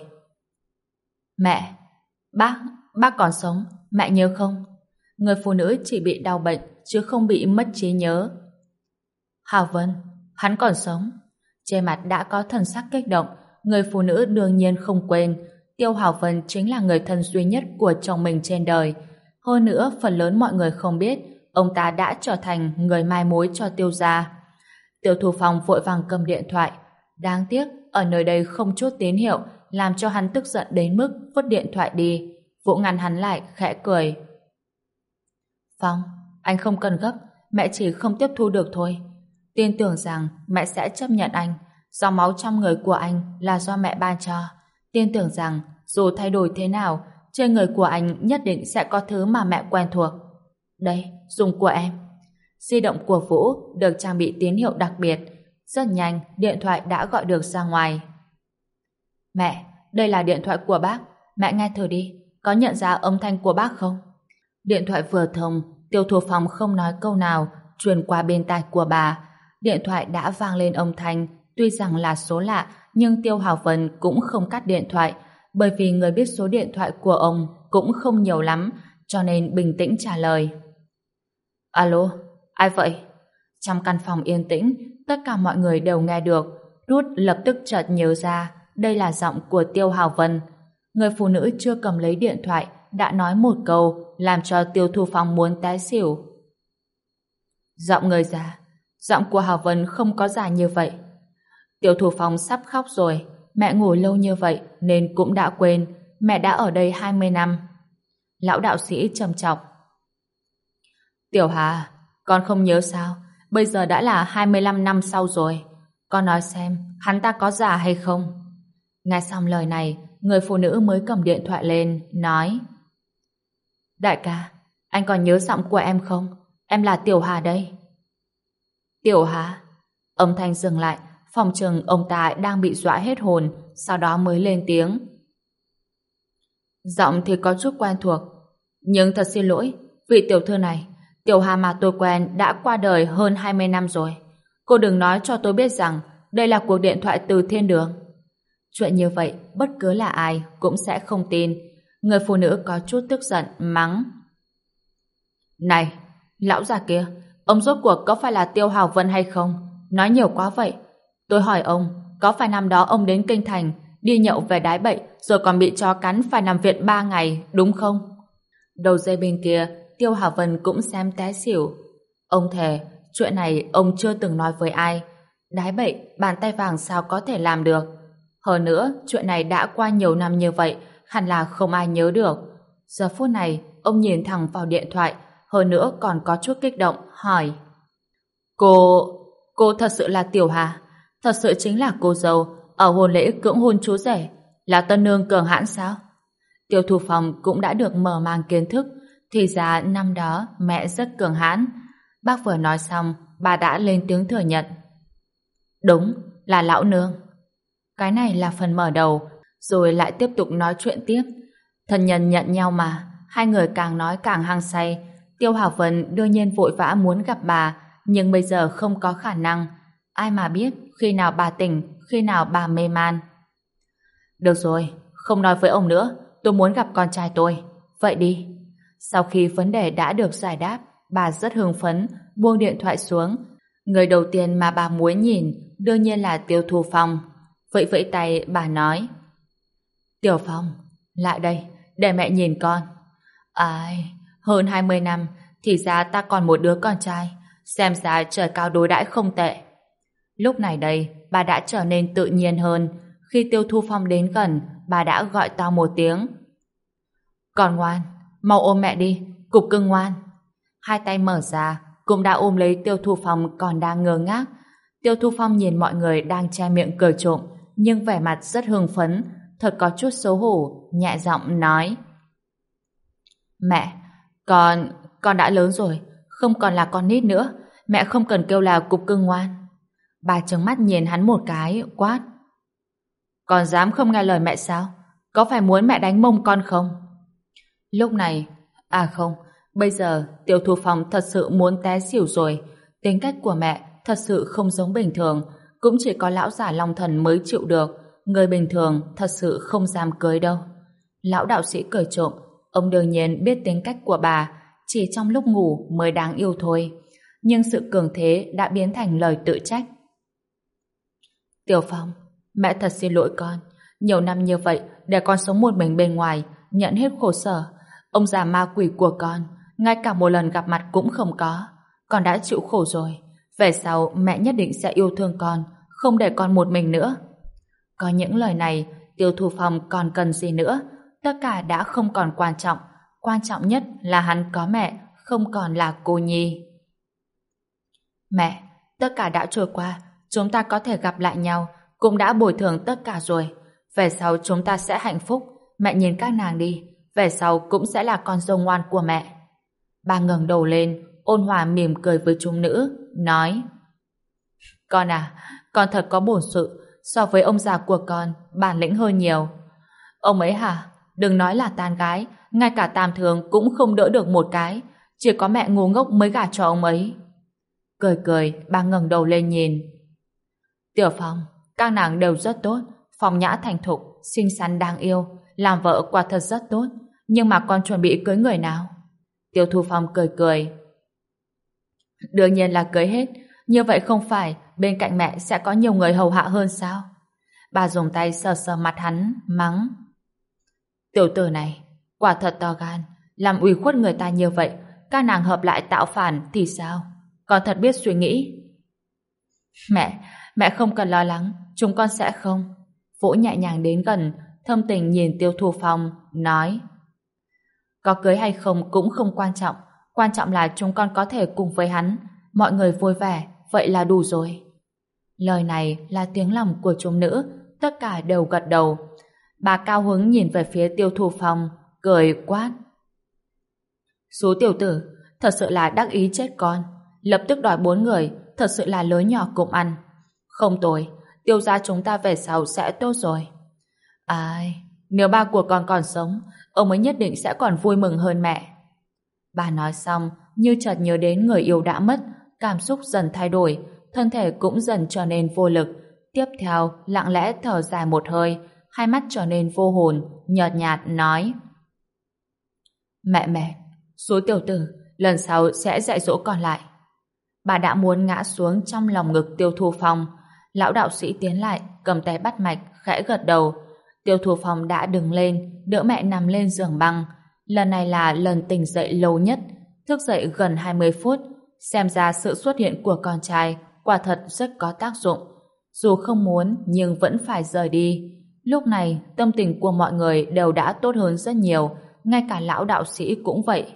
Mẹ, bác còn sống, mẹ nhớ không? Người phụ nữ chỉ bị đau bệnh, chứ không bị mất trí nhớ. Hào Vân, hắn còn sống. Trên mặt đã có thần sắc kích động, người phụ nữ đương nhiên không quên, Tiêu Hào Vân chính là người thân duy nhất của chồng mình trên đời. Hơn nữa, phần lớn mọi người không biết, ông ta đã trở thành người mai mối cho Tiêu gia. Tiêu Thu Phong vội vàng cầm điện thoại. Đáng tiếc, ở nơi đây không chút tín hiệu, làm cho hắn tức giận đến mức vứt điện thoại đi. Vũ ngăn hắn lại, khẽ cười. Phong, anh không cần gấp, mẹ chỉ không tiếp thu được thôi. Tin tưởng rằng mẹ sẽ chấp nhận anh, do máu trong người của anh là do mẹ ban cho. Tin tưởng rằng dù thay đổi thế nào, trên người của anh nhất định sẽ có thứ mà mẹ quen thuộc. Đây, dùng của em. Di động của Vũ được trang bị tín hiệu đặc biệt. Rất nhanh, điện thoại đã gọi được ra ngoài. Mẹ, đây là điện thoại của bác. Mẹ nghe thử đi, có nhận ra âm thanh của bác không? Điện thoại vừa thông, Tiêu Thu Phong không nói câu nào, truyền qua bên tai của bà. Điện thoại đã vang lên âm thanh, tuy rằng là số lạ, nhưng Tiêu Hào Vân cũng không cắt điện thoại, bởi vì người biết số điện thoại của ông cũng không nhiều lắm, cho nên bình tĩnh trả lời. Alo, ai vậy? Trong căn phòng yên tĩnh, tất cả mọi người đều nghe được. Ruth lập tức chợt nhớ ra, đây là giọng của Tiêu Hào Vân. Người phụ nữ chưa cầm lấy điện thoại đã nói một câu làm cho Tiêu Thu Phong muốn té xỉu. Giọng người già, giọng của Hào Vân không có già như vậy. Tiêu Thu Phong sắp khóc rồi, mẹ ngủ lâu như vậy nên cũng đã quên, mẹ đã ở đây 20 năm. Lão đạo sĩ trầm trọng. Tiểu Hà, con không nhớ sao, bây giờ đã là 25 năm sau rồi. Con nói xem, hắn ta có già hay không? Nghe xong lời này, người phụ nữ mới cầm điện thoại lên, nói: Đại ca, anh còn nhớ giọng của em không? Em là Tiểu Hà đây. Tiểu Hà? Âm thanh dừng lại, phòng chừng ông ta đang bị dọa hết hồn, sau đó mới lên tiếng. Giọng thì có chút quen thuộc, nhưng thật xin lỗi, vị tiểu thư này, Tiểu Hà mà tôi quen đã qua đời hơn 20 năm rồi. Cô đừng nói cho tôi biết rằng đây là cuộc điện thoại từ thiên đường. Chuyện như vậy, bất cứ là ai cũng sẽ không tin. Người phụ nữ có chút tức giận, mắng. Này, lão già kia, ông rốt cuộc có phải là Tiêu Hào Vân hay không? Nói nhiều quá vậy. Tôi hỏi ông, có phải năm đó ông đến Kinh Thành, đi nhậu về đái bậy, rồi còn bị chó cắn phải nằm viện 3 ngày, đúng không? Đầu dây bên kia, Tiêu Hào Vân cũng xem té xỉu. Ông thề, chuyện này ông chưa từng nói với ai. Đái bậy, bàn tay vàng sao có thể làm được? Hơn nữa, chuyện này đã qua nhiều năm như vậy, hẳn là không ai nhớ được. Giờ phút này, ông nhìn thẳng vào điện thoại, hơn nữa còn có chút kích động, hỏi. Cô thật sự là Tiểu Hà? Thật sự chính là cô dâu ở hôn lễ cưỡng hôn chú rể, là tân nương cường hãn sao? Tiêu Thu Phong cũng đã được mở mang kiến thức, thì ra năm đó mẹ rất cường hãn. Bác vừa nói xong, bà đã lên tiếng thừa nhận. Đúng, là lão nương. Cái này là phần mở đầu, rồi lại tiếp tục nói chuyện tiếp. Thân nhân nhận nhau mà, hai người càng nói càng hăng say. Tiêu Hào Vân đương nhiên vội vã muốn gặp bà, nhưng bây giờ không có khả năng. Ai mà biết khi nào bà tỉnh, khi nào bà mê man. Được rồi, không nói với ông nữa, tôi muốn gặp con trai tôi. Vậy đi. Sau khi vấn đề đã được giải đáp, bà rất hưng phấn, buông điện thoại xuống. Người đầu tiên mà bà muốn nhìn đương nhiên là Tiêu Thu Phong. Vẫy vẫy tay bà nói. Tiểu Phong, lại đây, để mẹ nhìn con. Ai, hơn 20 năm, thì ra ta còn một đứa con trai. Xem ra trời cao đối đãi không tệ. Lúc này đây, bà đã trở nên tự nhiên hơn. Khi Tiêu Thu Phong đến gần, bà đã gọi to một tiếng. Con ngoan, mau ôm mẹ đi, cục cưng ngoan. Hai tay mở ra, cũng đã ôm lấy Tiêu Thu Phong còn đang ngơ ngác. Tiêu Thu Phong nhìn mọi người đang che miệng cười trộm, nhưng vẻ mặt rất hưng phấn, thật có chút xấu hổ, nhẹ giọng nói. Mẹ, con đã lớn rồi, không còn là con nít nữa, mẹ không cần kêu là cục cưng ngoan. Bà trừng mắt nhìn hắn một cái, quát. Con dám không nghe lời mẹ sao? Có phải muốn mẹ đánh mông con không? Lúc này, không, bây giờ Tiêu Thu Phong thật sự muốn té xỉu rồi. Tính cách của mẹ thật sự không giống bình thường, cũng chỉ có lão giả Long Thần mới chịu được, người bình thường thật sự không dám cưới đâu. Lão đạo sĩ cười trộm, ông đương nhiên biết tính cách của bà, chỉ trong lúc ngủ mới đáng yêu thôi. Nhưng sự cường thế đã biến thành lời tự trách. Tiểu Phong, mẹ thật xin lỗi con. Nhiều năm như vậy, để con sống một mình bên ngoài, nhận hết khổ sở. Ông già ma quỷ của con, ngay cả một lần gặp mặt cũng không có. Con đã chịu khổ rồi. Về sau, mẹ nhất định sẽ yêu thương con, không để con một mình nữa. Có những lời này, Tiêu Thu Phong còn cần gì nữa? Tất cả đã không còn quan trọng. Quan trọng nhất là hắn có mẹ, không còn là cô nhi. Mẹ, tất cả đã trôi qua, chúng ta có thể gặp lại nhau, cũng đã bồi thường tất cả rồi. Về sau chúng ta sẽ hạnh phúc, mẹ nhìn các nàng đi, về sau cũng sẽ là con dâu ngoan của mẹ. Bà ngẩng đầu lên, ôn hòa mỉm cười với chúng nữ, nói: Con à, con thật có bổn sự, so với ông già của con, bản lĩnh hơn nhiều. Ông ấy hả? Đừng nói là tán gái, ngay cả tam thường cũng không đỡ được một cái, chỉ có mẹ ngu ngốc mới gả cho ông ấy. Cười cười, bà ngẩng đầu lên nhìn. Tiểu Phong, các nàng đều rất tốt, phong nhã thành thục, xinh xắn đáng yêu, làm vợ quả thật rất tốt, nhưng mà con chuẩn bị cưới người nào? Tiêu Thu Phong cười cười. Đương nhiên là cưới hết, như vậy không phải bên cạnh mẹ sẽ có nhiều người hầu hạ hơn sao? Bà dùng tay sờ sờ mặt hắn, mắng. Tiểu tử này, quả thật to gan, làm ủy khuất người ta như vậy, các nàng hợp lại tạo phản thì sao? Con thật biết suy nghĩ. Mẹ không cần lo lắng, chúng con sẽ không. Vũ nhẹ nhàng đến gần, thâm tình nhìn Tiêu Thu Phong, nói: Có cưới hay không cũng không quan trọng là chúng con có thể cùng với hắn, mọi người vui vẻ, vậy là đủ rồi. Lời này là tiếng lòng của chúng nữ, tất cả đều gật đầu. Bà cao hứng nhìn về phía Tiêu Thu Phong, cười quát: Số tiểu tử, thật sự là đắc ý chết con, lập tức đòi 4 người, thật sự là lớn nhỏ cùng ăn. Không tồi, Tiêu gia chúng ta về sau sẽ tốt rồi. Ai, nếu ba của con còn sống, ông ấy nhất định sẽ còn vui mừng hơn mẹ. Bà nói xong, như chợt nhớ đến người yêu đã mất, cảm xúc dần thay đổi, thân thể cũng dần trở nên vô lực. Tiếp theo, lặng lẽ thở dài một hơi, hai mắt trở nên vô hồn, nhợt nhạt nói: Mẹ, số tiểu tử, lần sau sẽ dạy dỗ con lại. Bà đã muốn ngã xuống trong lòng ngực Tiêu Thu Phong. Lão đạo sĩ tiến lại, cầm tay bắt mạch, khẽ gật đầu. Tiêu Thu Phong đã đứng lên, đỡ mẹ nằm lên giường băng. Lần này là lần tỉnh dậy lâu nhất, thức dậy gần 20 phút. Xem ra sự xuất hiện của con trai quả thật rất có tác dụng. Dù không muốn, nhưng vẫn phải rời đi. Lúc này, tâm tình của mọi người đều đã tốt hơn rất nhiều, ngay cả lão đạo sĩ cũng vậy.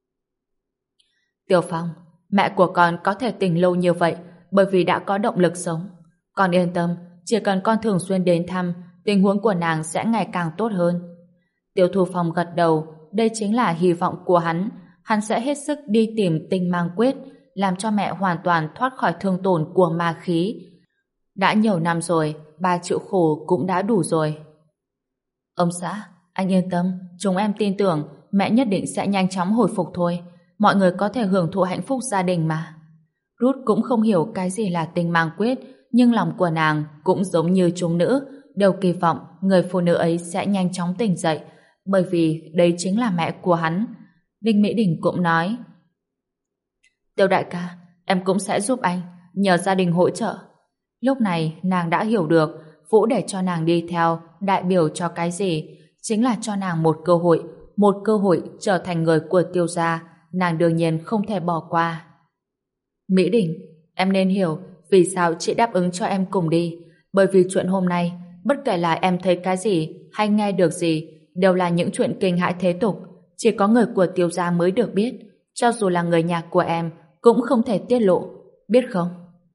Tiểu Phong, mẹ của con có thể tỉnh lâu như vậy bởi vì đã có động lực sống. Con yên tâm, chỉ cần con thường xuyên đến thăm, tình huống của nàng sẽ ngày càng tốt hơn. Tiêu Thu Phong gật đầu, đây chính là hy vọng của hắn. Hắn sẽ hết sức đi tìm tinh mang quyết, làm cho mẹ hoàn toàn thoát khỏi thương tổn của ma khí. Đã nhiều năm rồi, 3 chịu khổ cũng đã đủ rồi. Ông xã, anh yên tâm, chúng em tin tưởng mẹ nhất định sẽ nhanh chóng hồi phục thôi. Mọi người có thể hưởng thụ hạnh phúc gia đình mà. Ruth cũng không hiểu cái gì là tinh mang quyết, nhưng lòng của nàng cũng giống như chúng nữ, đều kỳ vọng người phụ nữ ấy sẽ nhanh chóng tỉnh dậy, bởi vì đây chính là mẹ của hắn. Đinh Mỹ Đình cũng nói: Tiêu đại ca, em cũng sẽ giúp anh, nhờ gia đình hỗ trợ. Lúc này nàng đã hiểu được Vũ để cho nàng đi theo đại biểu cho cái gì, chính là cho nàng một cơ hội trở thành người của Tiêu gia, nàng đương nhiên không thể bỏ qua. Mỹ Đình, em nên hiểu vì sao chị đáp ứng cho em cùng đi, bởi vì chuyện hôm nay, bất kể là em thấy cái gì hay nghe được gì, đều là những chuyện kinh hãi thế tục, chỉ có người của Tiêu gia mới được biết, cho dù là người nhà của em cũng không thể tiết lộ, biết không?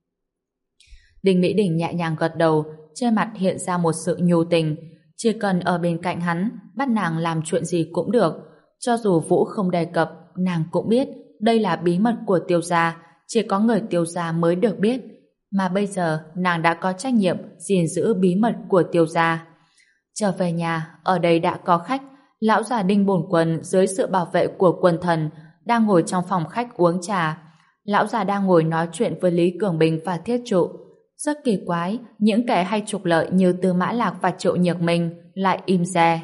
Đinh Mỹ Đình nhẹ nhàng gật đầu, trên mặt hiện ra một sự nhu tình, chỉ cần ở bên cạnh hắn, bắt nàng làm chuyện gì cũng được, cho dù Vũ không đề cập, nàng cũng biết đây là bí mật của Tiêu gia, chỉ có người Tiêu gia mới được biết, mà bây giờ nàng đã có trách nhiệm gìn giữ bí mật của Tiêu gia. Trở về nhà, ở đây đã có khách, lão già Đinh Bổn Quân dưới sự bảo vệ của quân thần đang ngồi trong phòng khách uống trà. Lão già đang ngồi nói chuyện với Lý Cường Bình và Thiết Trụ. Rất kỳ quái, những kẻ hay trục lợi như Tư Mã Lạc và Triệu Nhược Minh lại im re.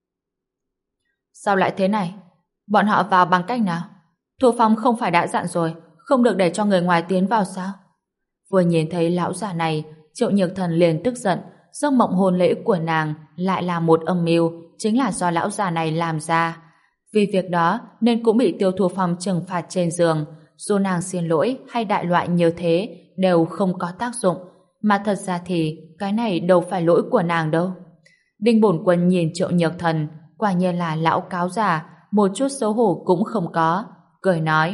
Sao lại thế này? Bọn họ vào bằng cách nào? Thu Phong không phải đã dặn rồi, không được để cho người ngoài tiến vào sao? Vừa nhìn thấy lão già này, Triệu Nhược Thần liền tức giận, giấc mộng hôn lễ của nàng lại là một âm mưu, chính là do lão già này làm ra. Vì việc đó nên cũng bị Tiêu Thu Phong trừng phạt trên giường. Dù nàng xin lỗi hay đại loại như thế đều không có tác dụng, mà thật ra thì cái này đâu phải lỗi của nàng đâu. Đinh Bổn Quân nhìn Triệu Nhược Thần, quả nhiên là lão cáo già, một chút xấu hổ cũng không có, cười nói: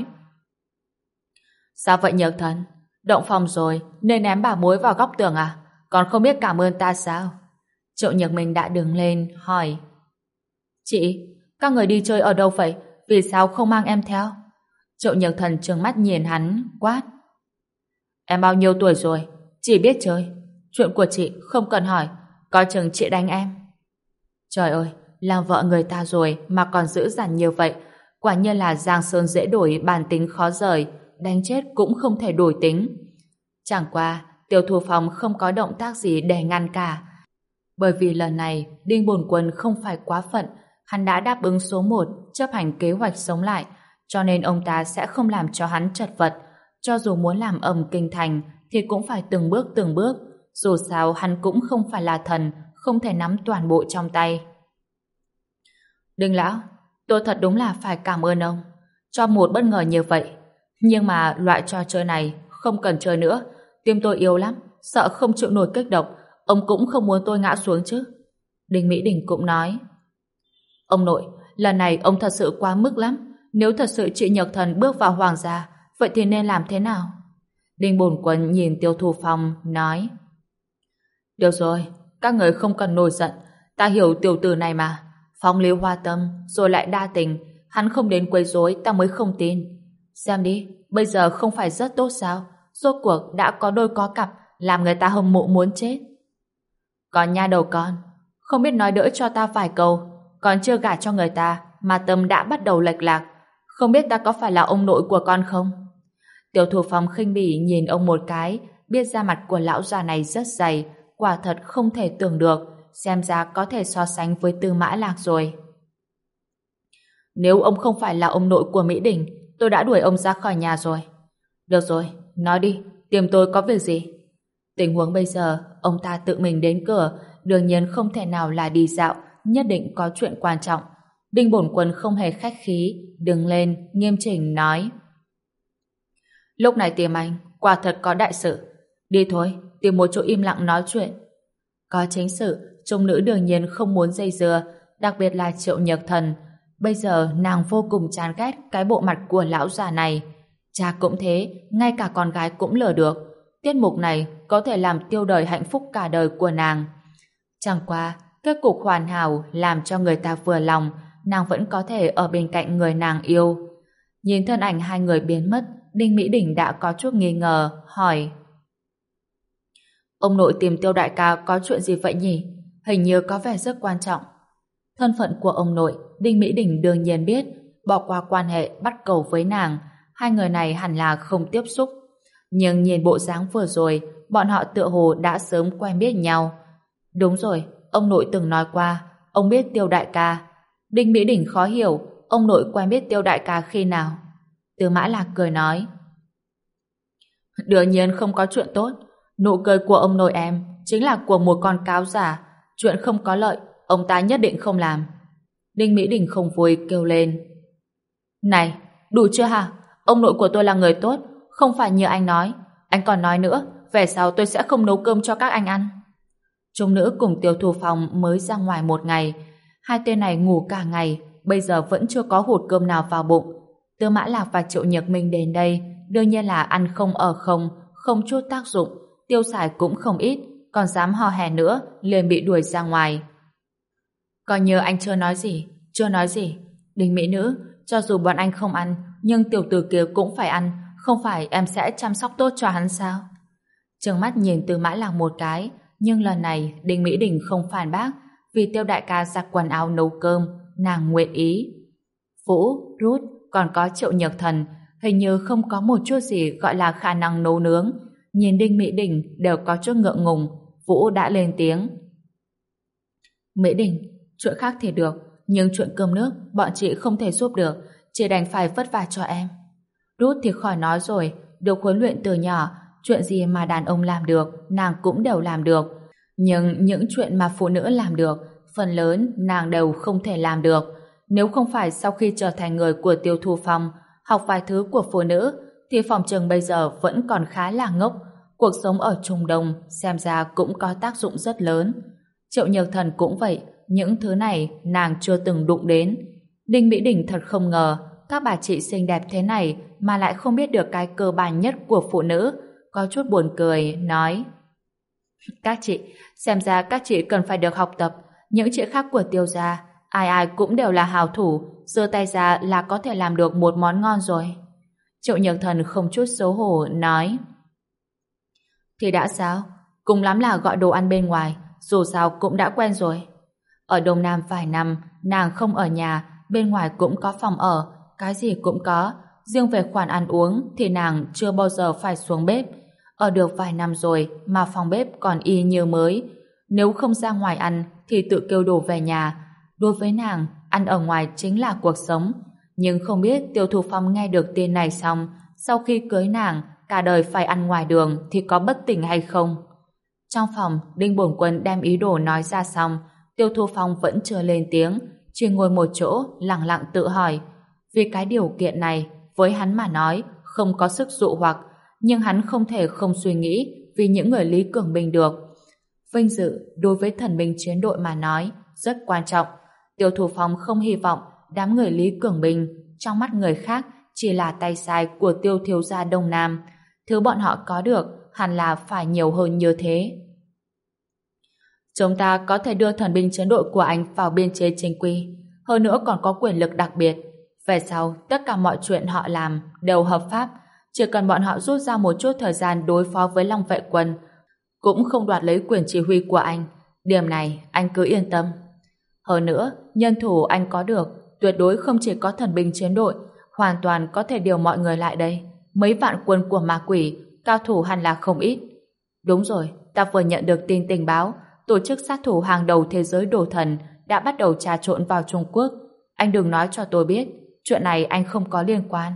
Sao vậy Nhược Thần? Động phòng rồi nên ném bà mối vào góc tường à? Còn không biết cảm ơn ta sao? Triệu Nhược Minh đã đứng lên hỏi: Chị, các người đi chơi ở đâu vậy? Vì sao không mang em theo? Triệu Nhược Thần trừng mắt nhìn hắn, quát: Em bao nhiêu tuổi rồi? Chỉ biết chơi. Chuyện của chị không cần hỏi, coi chừng chị đánh em. Trời ơi, làm vợ người ta rồi mà còn dữ dằn như vậy, quả nhiên là giang sơn dễ đổi, bản tính khó rời, đánh chết cũng không thể đổi tính. Chẳng qua, Tiêu Thu Phong không có động tác gì để ngăn cả. Bởi vì lần này, Đinh Bổn Quân không phải quá phận, hắn đã đáp ứng số 1, chấp hành kế hoạch sống lại, cho nên ông ta sẽ không làm cho hắn chật vật. Cho dù muốn làm ầm kinh thành, thì cũng phải từng bước, dù sao hắn cũng không phải là thần, không thể nắm toàn bộ trong tay. Đinh lão, tôi thật đúng là phải cảm ơn ông, cho một bất ngờ như vậy. Nhưng mà loại trò chơi này không cần chơi nữa, tim tôi yếu lắm, sợ không chịu nổi kích động, ông cũng không muốn tôi ngã xuống chứ. Đinh Mỹ Đình cũng nói: Ông nội, lần này ông thật sự quá mức lắm, nếu thật sự chị Nhược Thần bước vào hoàng gia, vậy thì nên làm thế nào? Đinh Bổn Quân nhìn Tiêu Thu Phong nói: Được rồi, các người không cần nổi giận, ta hiểu tiểu tử này mà, phong lưu hoa tâm rồi lại đa tình, hắn không đến quấy rối ta mới không tin. Xem đi, bây giờ không phải rất tốt sao? Rốt cuộc đã có đôi có cặp, làm người ta hâm mộ muốn chết. Còn nha đầu con, không biết nói đỡ cho ta vài câu, còn chưa gả cho người ta mà tâm đã bắt đầu lệch lạc, không biết ta có phải là ông nội của con không? Tiểu Thủ Phong khinh bỉ nhìn ông một cái, biết da mặt của lão già này rất dày, quả thật không thể tưởng được, xem ra có thể so sánh với Tư Mã Lạc rồi. Nếu ông không phải là ông nội của Mỹ Đình, tôi đã đuổi ông ra khỏi nhà rồi. Được rồi, nói đi, tìm tôi có việc gì? Tình huống bây giờ, ông ta tự mình đến cửa, đương nhiên không thể nào là đi dạo, nhất định có chuyện quan trọng. Đinh Bổn Quân không hề khách khí, đứng lên, nghiêm chỉnh nói: Lúc này tìm anh, quả thật có đại sự. Đi thôi, tìm một chỗ im lặng nói chuyện. Có chính sự, trung nữ đương nhiên không muốn dây dưa, đặc biệt là Triệu Nhược Thần. Bây giờ nàng vô cùng chán ghét cái bộ mặt của lão già này. Cha cũng thế, ngay cả con gái cũng lừa được. Tiết mục này có thể làm tiêu đời hạnh phúc cả đời của nàng. Chẳng qua, kết cục hoàn hảo làm cho người ta vừa lòng, nàng vẫn có thể ở bên cạnh người nàng yêu. Nhìn thân ảnh hai người biến mất, Đinh Mỹ Đình đã có chút nghi ngờ, hỏi: Ông nội tìm Tiêu đại ca có chuyện gì vậy nhỉ? Hình như có vẻ rất quan trọng. Thân phận của ông nội, Đinh Mỹ Đình đương nhiên biết, bỏ qua quan hệ bắt cầu với nàng, hai người này hẳn là không tiếp xúc. Nhưng nhìn bộ dáng vừa rồi, bọn họ tựa hồ đã sớm quen biết nhau. Đúng rồi, ông nội từng nói qua, ông biết Tiêu đại ca. Đinh Mỹ Đình khó hiểu, ông nội quen biết Tiêu đại ca khi nào? Tư Mã Lạc cười nói: Đương nhiên không có chuyện tốt. Nụ cười của ông nội em chính là của một con cáo giả. Chuyện không có lợi, ông ta nhất định không làm. Đinh Mỹ Đình không vui kêu lên: Này, đủ chưa hả? Ông nội của tôi là người tốt, không phải như anh nói. Anh còn nói nữa, về sau tôi sẽ không nấu cơm cho các anh ăn. Trung nữ cùng Tiêu Thu Phong mới ra ngoài một ngày. Hai tên này ngủ cả ngày, bây giờ vẫn chưa có hột cơm nào vào bụng. Tư Mã Lạc và Triệu Nhược Minh đến đây, đương nhiên là ăn không ở không, không chút tác dụng, tiêu xài cũng không ít, còn dám hò hè nữa, liền bị đuổi ra ngoài. Coi như anh chưa nói gì. Đinh mỹ nữ, cho dù bọn anh không ăn, nhưng tiểu tử kia cũng phải ăn, không phải em sẽ chăm sóc tốt cho hắn sao? Trừng mắt nhìn Tư Mã Lạc một cái, nhưng lần này Đinh Mỹ Đình không phản bác, vì Tiêu đại ca giặt quần áo nấu cơm, nàng nguyện ý. Vũ, Rút, còn có Triệu Nhược Thần, hình như không có một chút gì gọi là khả năng nấu nướng. Nhìn Đinh Mỹ Đình đều có chút ngượng ngùng. Vũ đã lên tiếng: Mỹ Đình, chuyện khác thì được, nhưng chuyện cơm nước bọn chị không thể giúp được, chỉ đành phải vất vả cho em. Rút thì khỏi nói rồi, được huấn luyện từ nhỏ, chuyện gì mà đàn ông làm được, nàng cũng đều làm được. Nhưng những chuyện mà phụ nữ làm được, phần lớn nàng đều không thể làm được. Nếu không phải sau khi trở thành người của Tiêu Thu Phong, học vài thứ của phụ nữ, thì phòng trừng bây giờ vẫn còn khá là ngốc. Cuộc sống ở Trung Đông xem ra cũng có tác dụng rất lớn. Triệu Nhược Thần cũng vậy, những thứ này nàng chưa từng đụng đến. Đinh Mỹ Đình thật không ngờ các bà chị xinh đẹp thế này mà lại không biết được cái cơ bản nhất của phụ nữ. Có chút buồn cười, nói: các chị, xem ra các chị cần phải được học tập. Những chị khác của Tiêu gia, ai ai cũng đều là hào thủ, giơ tay ra là có thể làm được một món ngon rồi. Triệu Nhược Thần không chút xấu hổ, nói: thì đã sao? Cùng lắm là gọi đồ ăn bên ngoài, dù sao cũng đã quen rồi. Ở Đông Nam vài năm, nàng không ở nhà, bên ngoài cũng có phòng ở, cái gì cũng có. Riêng về khoản ăn uống thì nàng chưa bao giờ phải xuống bếp. Ở được vài năm rồi mà phòng bếp còn y như mới. Nếu không ra ngoài ăn thì tự kêu đồ về nhà. Đối với nàng, ăn ở ngoài chính là cuộc sống. Nhưng không biết Tiêu Thu Phong nghe được tin này xong, sau khi cưới nàng, cả đời phải ăn ngoài đường thì có bất tỉnh hay không? Trong phòng, Đinh Bổn Quân đem ý đồ nói ra xong, Tiêu Thu Phong vẫn chưa lên tiếng, chỉ ngồi một chỗ, lặng lặng tự hỏi. Vì cái điều kiện này, với hắn mà nói, không có sức dụ hoặc, nhưng hắn không thể không suy nghĩ vì những người Lý Cường Bình được. Vinh dự đối với thần binh chiến đội mà nói rất quan trọng. Tiêu Thu Phong không hy vọng đám người Lý Cường Bình trong mắt người khác chỉ là tay sai của Tiêu thiếu gia Đông Nam. Thứ bọn họ có được hẳn là phải nhiều hơn như thế. Chúng ta có thể đưa thần binh chiến đội của anh vào biên chế chính quy, hơn nữa còn có quyền lực đặc biệt. Về sau, tất cả mọi chuyện họ làm đều hợp pháp, chỉ cần bọn họ rút ra một chút thời gian đối phó với Long Vệ Quân, cũng không đoạt lấy quyền chỉ huy của anh. Điểm này anh cứ yên tâm. Hơn nữa, nhân thủ anh có được tuyệt đối không chỉ có thần binh chiến đội, hoàn toàn có thể điều mọi người lại đây. Mấy vạn quân của ma quỷ, cao thủ hẳn là không ít. Đúng rồi, ta vừa nhận được tin tình báo, tổ chức sát thủ hàng đầu thế giới Đồ Thần đã bắt đầu trà trộn vào Trung Quốc. Anh đừng nói cho tôi biết, chuyện này anh không có liên quan.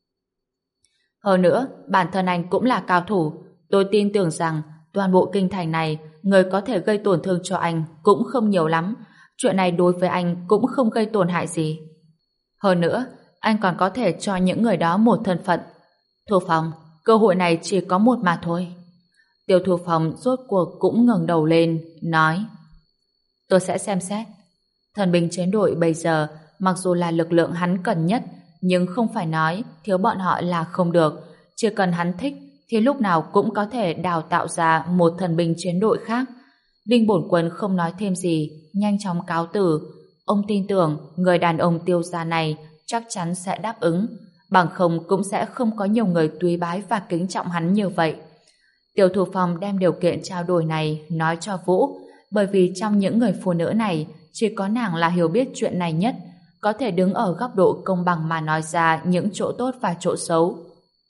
Hơn nữa, bản thân anh cũng là cao thủ. Tôi tin tưởng rằng toàn bộ kinh thành này, người có thể gây tổn thương cho anh cũng không nhiều lắm. Chuyện này đối với anh cũng không gây tổn hại gì. Hơn nữa, anh còn có thể cho những người đó một thân phận. Thu Phong, cơ hội này chỉ có một mà thôi. Tiêu Thu Phong rốt cuộc cũng ngẩng đầu lên, nói: tôi sẽ xem xét. Thần binh chiến đội bây giờ mặc dù là lực lượng hắn cần nhất, nhưng không phải nói thiếu bọn họ là không được. Chỉ cần hắn thích thì lúc nào cũng có thể đào tạo ra một thần binh chiến đội khác. Đinh Bổn Quân không nói thêm gì, nhanh chóng cáo từ. Ông tin tưởng người đàn ông Tiêu gia này chắc chắn sẽ đáp ứng, bằng không cũng sẽ không có nhiều người túy bái và kính trọng hắn như vậy. Tiêu Thu Phong đem điều kiện trao đổi này nói cho Vũ, bởi vì trong những người phụ nữ này chỉ có nàng là hiểu biết chuyện này nhất, có thể đứng ở góc độ công bằng mà nói ra những chỗ tốt và chỗ xấu.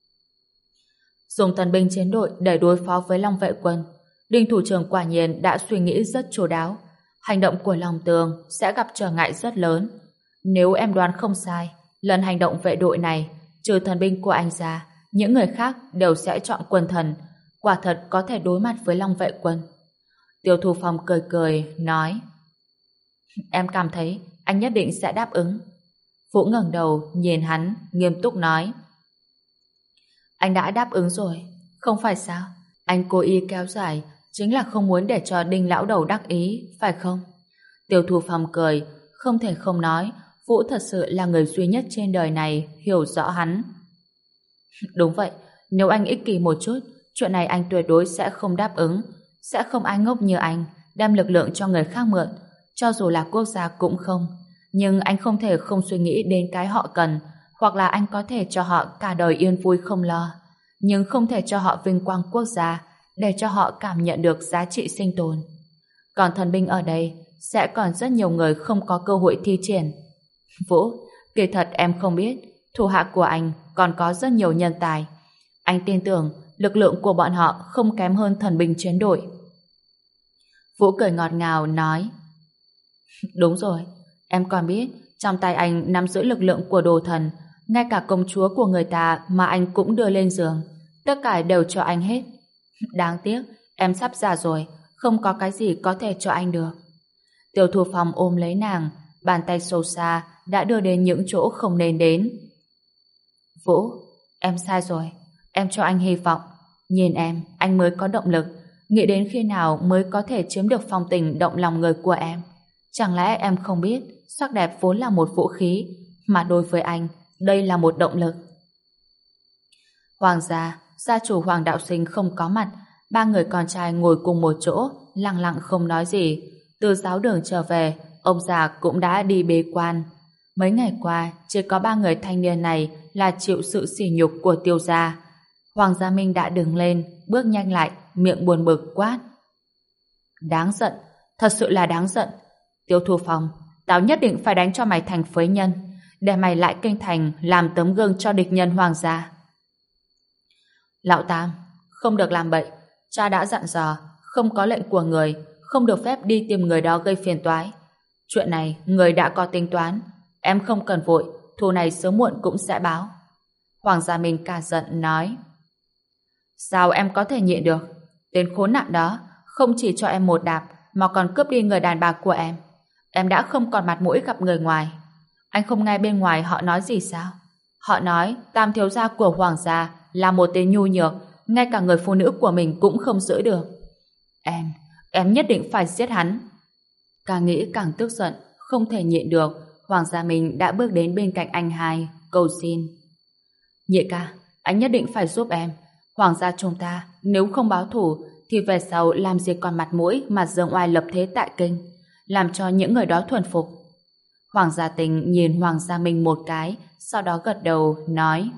Dùng thần binh chiến đội để đối phó với Long Vệ Quân, Đinh thủ trưởng quả nhiên đã suy nghĩ rất chu đáo. Hành động của Long Tường sẽ gặp trở ngại rất lớn. Nếu em đoán không sai, lần hành động vệ đội này, trừ thần binh của anh ra, những người khác đều sẽ chọn quân thần. Quả thật có thể đối mặt với Long Vệ Quân. Tiêu Thu Phong cười cười, nói: em cảm thấy anh nhất định sẽ đáp ứng. Vũ ngẩng đầu, nhìn hắn, nghiêm túc nói: anh đã đáp ứng rồi, không phải sao? Anh cố ý kéo dài, chính là không muốn để cho Đinh lão đầu đắc ý, phải không? Tiêu Thu Phong cười, không thể không nói, Vũ thật sự là người duy nhất trên đời này hiểu rõ hắn. Đúng vậy, nếu anh ích kỷ một chút, chuyện này anh tuyệt đối sẽ không đáp ứng. Sẽ không ai ngốc như anh đem lực lượng cho người khác mượn, cho dù là quốc gia cũng không. Nhưng anh không thể không suy nghĩ đến cái họ cần, hoặc là anh có thể cho họ cả đời yên vui không lo, nhưng không thể cho họ vinh quang quốc gia, để cho họ cảm nhận được giá trị sinh tồn. Còn thần binh ở đây sẽ còn rất nhiều người không có cơ hội thi triển. Vũ, kỳ thật em không biết, thủ hạ của anh còn có rất nhiều nhân tài. Anh tin tưởng lực lượng của bọn họ không kém hơn thần binh chiến đội. Vũ cười ngọt ngào nói: đúng rồi, em còn biết trong tay anh nắm giữ lực lượng của đồ thần, ngay cả công chúa của người ta mà anh cũng đưa lên giường. tất cả đều cho anh hết. Đáng tiếc, em sắp già rồi, không có cái gì có thể cho anh được. Tiêu Thu Phong ôm lấy nàng, bàn tay sâu xa đã đưa đến những chỗ không nên đến. Vũ, em sai rồi, em cho anh hy vọng. Nhìn em, anh mới có động lực, nghĩ đến khi nào mới có thể chiếm được phong tình động lòng người của em. Chẳng lẽ em không biết sắc đẹp vốn là một vũ khí, mà đối với anh, đây là một động lực. Hoàng gia, gia chủ Hoàng Đạo Sinh không có mặt, ba người con trai ngồi cùng một chỗ, lặng lặng không nói gì. Từ giáo đường trở về, ông già cũng đã đi bế quan. Mấy ngày qua, chỉ có ba người thanh niên này là chịu sự sỉ nhục của Tiêu gia. Hoàng Gia Minh đã đứng lên, bước nhanh lại, miệng buồn bực quát. Đáng giận, thật sự là đáng giận. Tiêu Thu Phong, tao nhất định phải đánh cho mày thành phế nhân, để mày lại kinh thành làm tấm gương cho địch nhân Hoàng gia. Lão Tam, không được làm bậy, cha đã dặn dò, không có lệnh của người, không được phép đi tìm người đó gây phiền toái. Chuyện này, người đã có tính toán, em không cần vội, thù này sớm muộn cũng sẽ báo. Hoàng Gia Minh cả giận nói. Sao em có thể nhịn được? Tên khốn nạn đó không chỉ cho em một đạp mà còn cướp đi người đàn bà của em. Em đã không còn mặt mũi gặp người ngoài. Anh không nghe bên ngoài họ nói gì sao? Họ nói tam thiếu gia của Hoàng gia là một tên nhu nhược, ngay cả người phụ nữ của mình cũng không giữ được. Em nhất định phải giết hắn. Càng nghĩ càng tức giận, không thể nhịn được, Hoàng Gia Minh đã bước đến bên cạnh anh hai, cầu xin. Nhị ca, anh nhất định phải giúp em. Hoàng gia chúng ta, nếu không báo thù, thì về sau làm gì còn mặt mũi mà dương oai lập thế tại kinh, làm cho những người đó thuần phục. Hoàng Gia Tình nhìn Hoàng Gia Minh một cái, sau đó gật đầu, nói.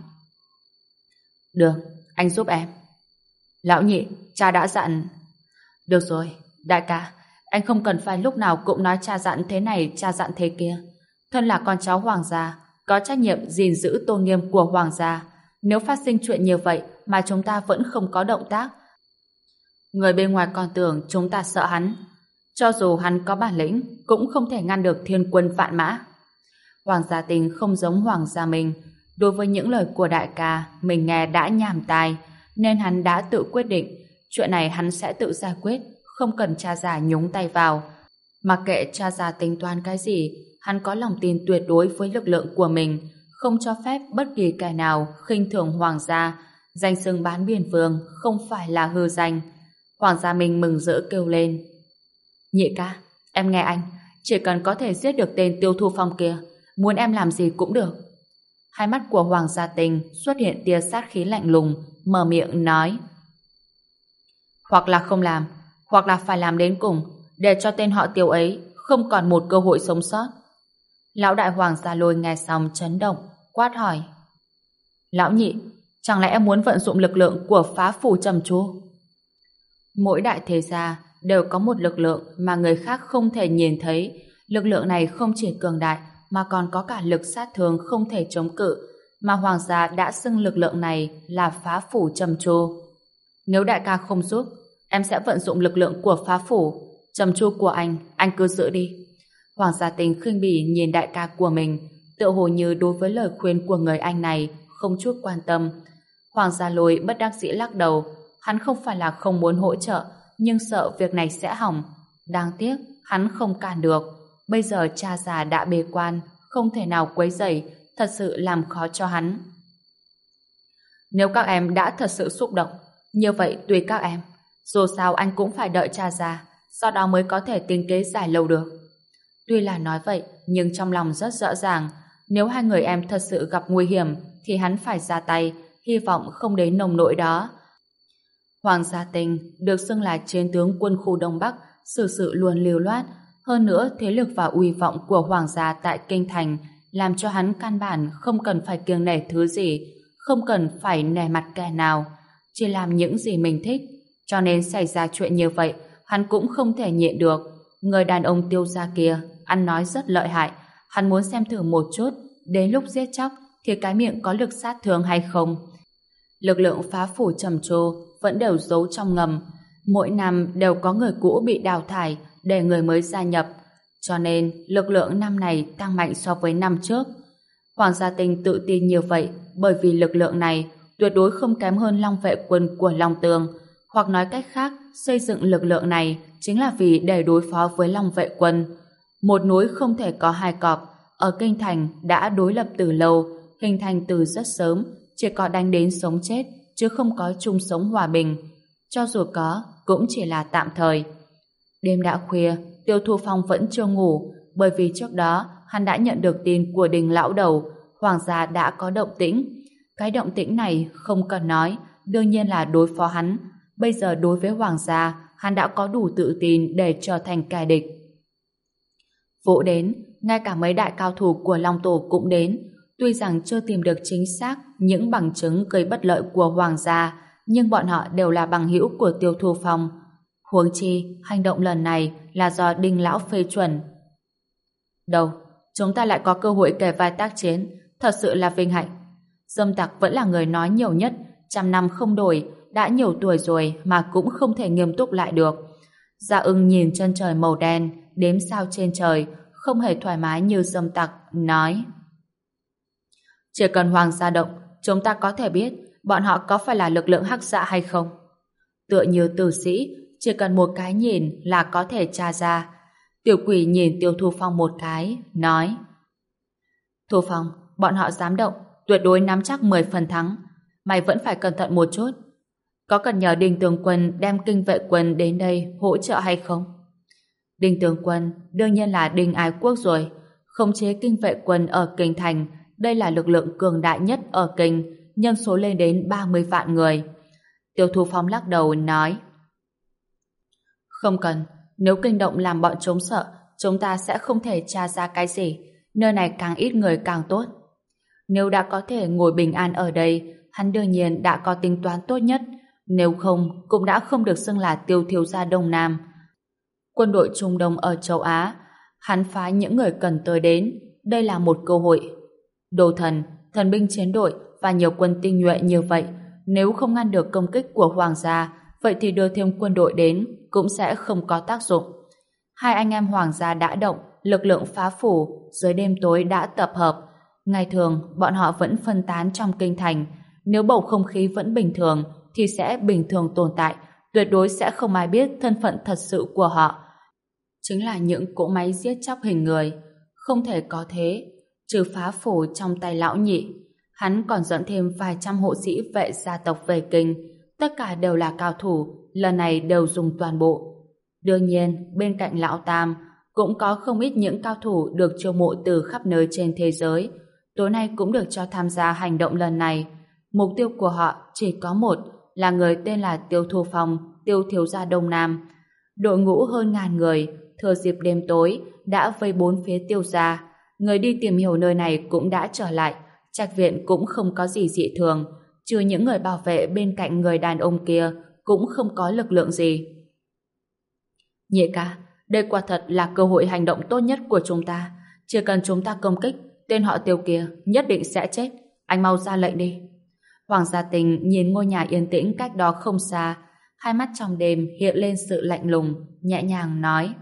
Được, anh giúp em. Lão nhị, cha đã dặn. Được rồi, đại ca, anh không cần phải lúc nào cũng nói cha dặn thế này, cha dặn thế kia. Thân là con cháu Hoàng gia, có trách nhiệm gìn giữ tôn nghiêm của Hoàng gia. Nếu phát sinh chuyện như vậy mà chúng ta vẫn không có động tác, người bên ngoài còn tưởng chúng ta sợ hắn. Cho dù hắn có bản lĩnh, cũng không thể ngăn được thiên quân vạn mã. Hoàng Gia Tình không giống Hoàng Gia Minh. Đối với những lời của đại ca, mình nghe đã nhàm tai, nên hắn đã tự quyết định chuyện này hắn sẽ tự giải quyết, không cần cha già nhúng tay vào. Mặc kệ cha già tính toán cái gì, hắn có lòng tin tuyệt đối với lực lượng của mình, không cho phép bất kỳ kẻ nào khinh thường Hoàng gia. Danh xưng bán biên vương không phải là hư danh. Hoàng Gia Minh mừng rỡ kêu lên. Nhị ca, em nghe anh, chỉ cần có thể giết được tên Tiêu Thu Phong kia, muốn em làm gì cũng được. Hai mắt của Hoàng Gia Tình xuất hiện tia sát khí lạnh lùng, mở miệng nói. Hoặc là không làm, hoặc là phải làm đến cùng, để cho tên họ Tiêu ấy không còn một cơ hội sống sót. Lão đại Hoàng Gia Lôi nghe xong chấn động, quát hỏi. Lão nhị, chẳng lẽ em muốn vận dụng lực lượng của phá phủ Trầm Chu? Mỗi đại thế gia đều có một lực lượng mà người khác không thể nhìn thấy. Lực lượng này không chỉ cường đại mà còn có cả lực sát thương không thể chống cự, mà Hoàng gia đã xưng lực lượng này là phá phủ Trầm Chu. Nếu đại ca không giúp, em sẽ vận dụng lực lượng của phá phủ Trầm Chu của anh cứ giữ đi. Hoàng Gia Tình khinh bỉ nhìn đại ca của mình, tựa hồ như đối với lời khuyên của người anh này không chút quan tâm. Hoàng Gia Lôi bất đắc dĩ lắc đầu, hắn không phải là không muốn hỗ trợ, nhưng sợ việc này sẽ hỏng. Đáng tiếc, hắn không cản được. Bây giờ cha già đã bế quan, không thể nào quấy rầy, thật sự làm khó cho hắn. Nếu các em đã thật sự xúc động, như vậy tùy các em. Dù sao anh cũng phải đợi cha già, sau đó mới có thể tính kế giải lâu được. Tuy là nói vậy, nhưng trong lòng rất rõ ràng, nếu hai người em thật sự gặp nguy hiểm, thì hắn phải ra tay, hy vọng không đến nông nỗi đó. Hoàng Gia Tình được xưng là chiến tướng quân khu Đông Bắc, xử sự luôn lưu loát. Hơn nữa, thế lực và uy vọng của Hoàng gia tại Kinh Thành làm cho hắn căn bản không cần phải kiêng nể thứ gì, không cần phải nể mặt kẻ nào, chỉ làm những gì mình thích. Cho nên xảy ra chuyện như vậy, hắn cũng không thể nhịn được. Người đàn ông Tiêu gia kia ăn nói rất lợi hại, hắn muốn xem thử một chút, đến lúc giết chóc thì cái miệng có lực sát thương hay không. Lực lượng phá phủ Trầm Chu vẫn đều giấu trong ngầm, mỗi năm đều có người cũ bị đào thải để người mới gia nhập, cho nên lực lượng năm này tăng mạnh so với năm trước. Hoàng Gia Tình tự tin như vậy bởi vì lực lượng này tuyệt đối không kém hơn Long vệ quân của Long Tường, hoặc nói cách khác, xây dựng lực lượng này chính là vì để đối phó với Long vệ quân. Một núi không thể có hai cọp, ở kinh thành đã đối lập từ lâu, hình thành từ rất sớm, chỉ có đánh đến sống chết, chứ không có chung sống hòa bình. Cho dù có, cũng chỉ là tạm thời. Đêm đã khuya, Tiêu Thu Phong vẫn chưa ngủ, bởi vì trước đó hắn đã nhận được tin của Đình lão đầu, hoàng gia đã có động tĩnh. Cái động tĩnh này không cần nói, đương nhiên là đối phó hắn. Bây giờ đối với hoàng gia, hắn đã có đủ tự tin để trở thành kẻ địch. Vũ đến, ngay cả mấy đại cao thủ của Long Tổ cũng đến. Tuy rằng chưa tìm được chính xác những bằng chứng gây bất lợi của hoàng gia, nhưng bọn họ đều là bằng hữu của Tiêu Thu Phong. Huống chi, hành động lần này là do Đinh lão phê chuẩn. Đâu, chúng ta lại có cơ hội kề vai tác chiến, thật sự là vinh hạnh. Dâm Tặc vẫn là người nói nhiều nhất, 100 năm không đổi, đã nhiều tuổi rồi mà cũng không thể nghiêm túc lại được. Dạ Ưng nhìn chân trời màu đen, đếm sao trên trời, không hề thoải mái như Dâm Tặc, nói: chỉ cần hoàng gia động, chúng ta có thể biết bọn họ có phải là lực lượng hắc dạ hay không. Tựa như tử sĩ, chỉ cần một cái nhìn là có thể tra ra. Tiểu Quỷ nhìn Tiêu Thu Phong một cái, nói: Thu Phong, bọn họ dám động, tuyệt đối nắm chắc 10 phần thắng. Mày vẫn phải cẩn thận một chút. Có cần nhờ Đinh tướng quân đem kinh vệ quân đến đây hỗ trợ hay không? Đinh tướng quân đương nhiên là Đinh ái quốc rồi. Khống chế kinh vệ quân ở kinh thành, đây là lực lượng cường đại nhất ở kinh, nhân số lên đến 30 vạn người. Tiêu Thu Phong lắc đầu nói: không cần, nếu kinh động làm bọn chúng sợ, chúng ta sẽ không thể tra ra cái gì. Nơi này càng ít người càng tốt. Nếu đã có thể ngồi bình an ở đây, hắn đương nhiên đã có tính toán tốt nhất. Nếu không, cũng đã không được xưng là Tiêu thiếu gia Đông Nam. Quân đội Trung Đông ở châu Á, hắn phái những người cần tới đến. Đây là một cơ hội. Đồ thần, thần binh chiến đội và nhiều quân tinh nhuệ như vậy, nếu không ngăn được công kích của hoàng gia, vậy thì đưa thêm quân đội đến cũng sẽ không có tác dụng. Hai anh em hoàng gia đã động, lực lượng phá phủ dưới đêm tối đã tập hợp. Ngày thường, bọn họ vẫn phân tán trong kinh thành. Nếu bầu không khí vẫn bình thường, thì sẽ bình thường tồn tại, tuyệt đối sẽ không ai biết thân phận thật sự của họ. Chính là những cỗ máy giết chóc hình người. Không thể có thế, trừ phá phủ trong tay lão nhị. Hắn còn dẫn thêm vài trăm hộ sĩ vệ gia tộc về kinh. Tất cả đều là cao thủ, lần này đều dùng toàn bộ. Đương nhiên, bên cạnh lão Tam cũng có không ít những cao thủ được chiêu mộ từ khắp nơi trên thế giới. Tối nay cũng được cho tham gia hành động lần này. Mục tiêu của họ chỉ có một, là người tên là Tiêu Thu Phong, Tiêu thiếu gia Đông Nam. Đội ngũ hơn ngàn người, thừa dịp đêm tối, đã vây bốn phía Tiêu gia. Người đi tìm hiểu nơi này cũng đã trở lại, trạch viện cũng không có gì dị thường, trừ những người bảo vệ bên cạnh người đàn ông kia cũng không có lực lượng gì. Nhị ca, đây quả thật là cơ hội hành động tốt nhất của chúng ta. Chỉ cần chúng ta công kích, tên họ Tiêu kia nhất định sẽ chết. Anh mau ra lệnh đi. Hoàng Gia Tình nhìn ngôi nhà yên tĩnh cách đó không xa, hai mắt trong đêm hiện lên sự lạnh lùng, nhẹ nhàng nói: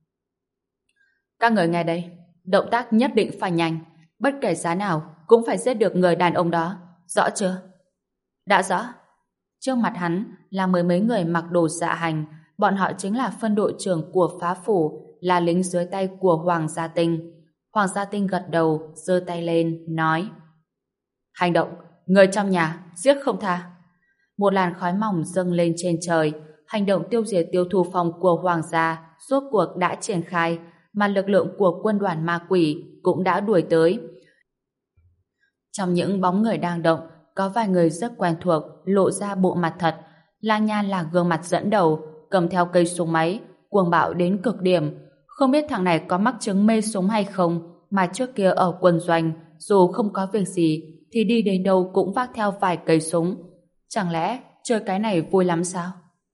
các người nghe đây, động tác nhất định phải nhanh, bất kể giá nào cũng phải giết được người đàn ông đó, rõ chưa? Đã rõ. Trước mặt hắn là mười mấy người mặc đồ dạ hành, bọn họ chính là phân đội trưởng của phá phủ, là lính dưới tay của Hoàng Gia Tinh. Hoàng Gia Tinh gật đầu, giơ tay lên, nói: hành động, người trong nhà, giết không tha. Một làn khói mỏng dâng lên trên trời, hành động tiêu diệt Tiêu Thu Phong của Hoàng gia rốt cuộc đã triển khai, mà lực lượng của quân đoàn ma quỷ cũng đã đuổi tới. Trong những bóng người đang động, có vài người rất quen thuộc, lộ ra bộ mặt thật. Lang Nha là gương mặt dẫn đầu, cầm theo cây súng máy, cuồng bạo đến cực điểm. Không biết thằng này có mắc chứng mê súng hay không, mà trước kia ở quân doanh, dù không có việc gì, thì đi đến đâu cũng vác theo vài cây súng. Chẳng lẽ chơi cái này vui lắm sao?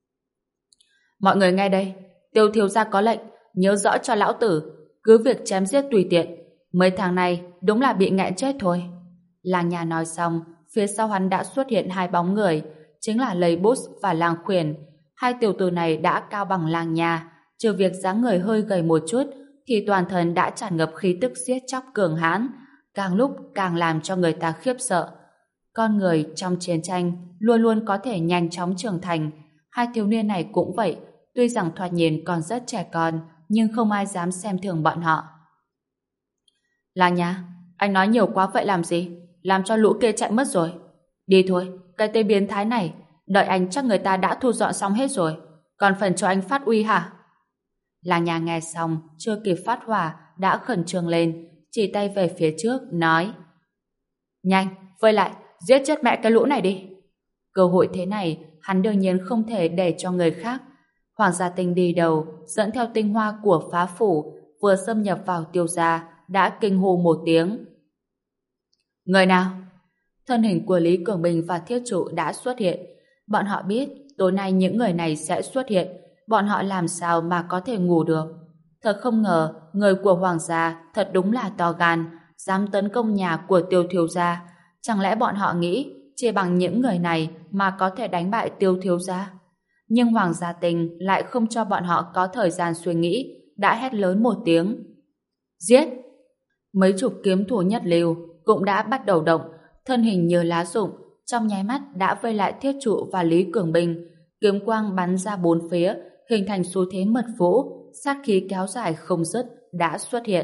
Mọi người nghe đây, Tiêu thiếu gia có lệnh, nhớ rõ cho lão tử, cứ việc chém giết tùy tiện. Mấy tháng này đúng là bị nghẹn chết thôi. Lang Nha nói xong, phía sau hắn đã xuất hiện hai bóng người, chính là Lầy Bút và Lang Khuyển. Hai tiểu tử này đã cao bằng Lang Nha, trừ việc dáng người hơi gầy một chút, thì toàn thân đã tràn ngập khí tức giết chóc cường hãn, càng lúc càng làm cho người ta khiếp sợ. Con người trong chiến tranh luôn luôn có thể nhanh chóng trưởng thành. Hai thiếu niên này cũng vậy, tuy rằng thoạt nhìn còn rất trẻ con, nhưng không ai dám xem thường bọn họ. Là nhà, anh nói nhiều quá vậy làm gì? Làm cho lũ kia chạy mất rồi. Đi thôi, cái tên biến thái này, đợi anh chắc người ta đã thu dọn xong hết rồi. Còn phần cho anh phát uy hả? Là nhà nghe xong, chưa kịp phát hỏa, đã khẩn trương lên, chỉ tay về phía trước, nói: Nhanh, vây lại, giết chết mẹ cái lũ này đi. Cơ hội thế này, hắn đương nhiên không thể để cho người khác. Hoàng gia Tinh đi đầu, dẫn theo tinh hoa của phá phủ, vừa xâm nhập vào Tiêu gia, đã kinh hô một tiếng. Người nào? Thân hình của Lý Cường Bình và Thiết Trụ đã xuất hiện. Bọn họ biết tối nay những người này sẽ xuất hiện. Bọn họ làm sao mà có thể ngủ được? Thật không ngờ, người của Hoàng gia thật đúng là to gan, dám tấn công nhà của Tiêu thiếu gia. Chẳng lẽ bọn họ nghĩ chỉ bằng những người này mà có thể đánh bại Tiêu thiếu gia? Nhưng Hoàng gia Tinh lại không cho bọn họ có thời gian suy nghĩ, đã hét lớn một tiếng. Giết! Mấy chục kiếm thủ nhất lưu cũng đã bắt đầu động, thân hình như lá rụng, trong nháy mắt đã vây lại Thiết Trụ và Lý Cường Bình. Kiếm quang bắn ra bốn phía, hình thành xu thế mật vũ, sát khí kéo dài không dứt đã xuất hiện.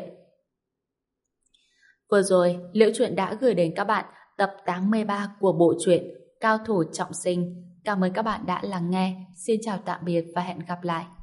Vừa rồi, Liễu Chuyện đã gửi đến các bạn tập 83 của bộ truyện Cao thủ trọng sinh. Cảm ơn các bạn đã lắng nghe. Xin chào tạm biệt và hẹn gặp lại.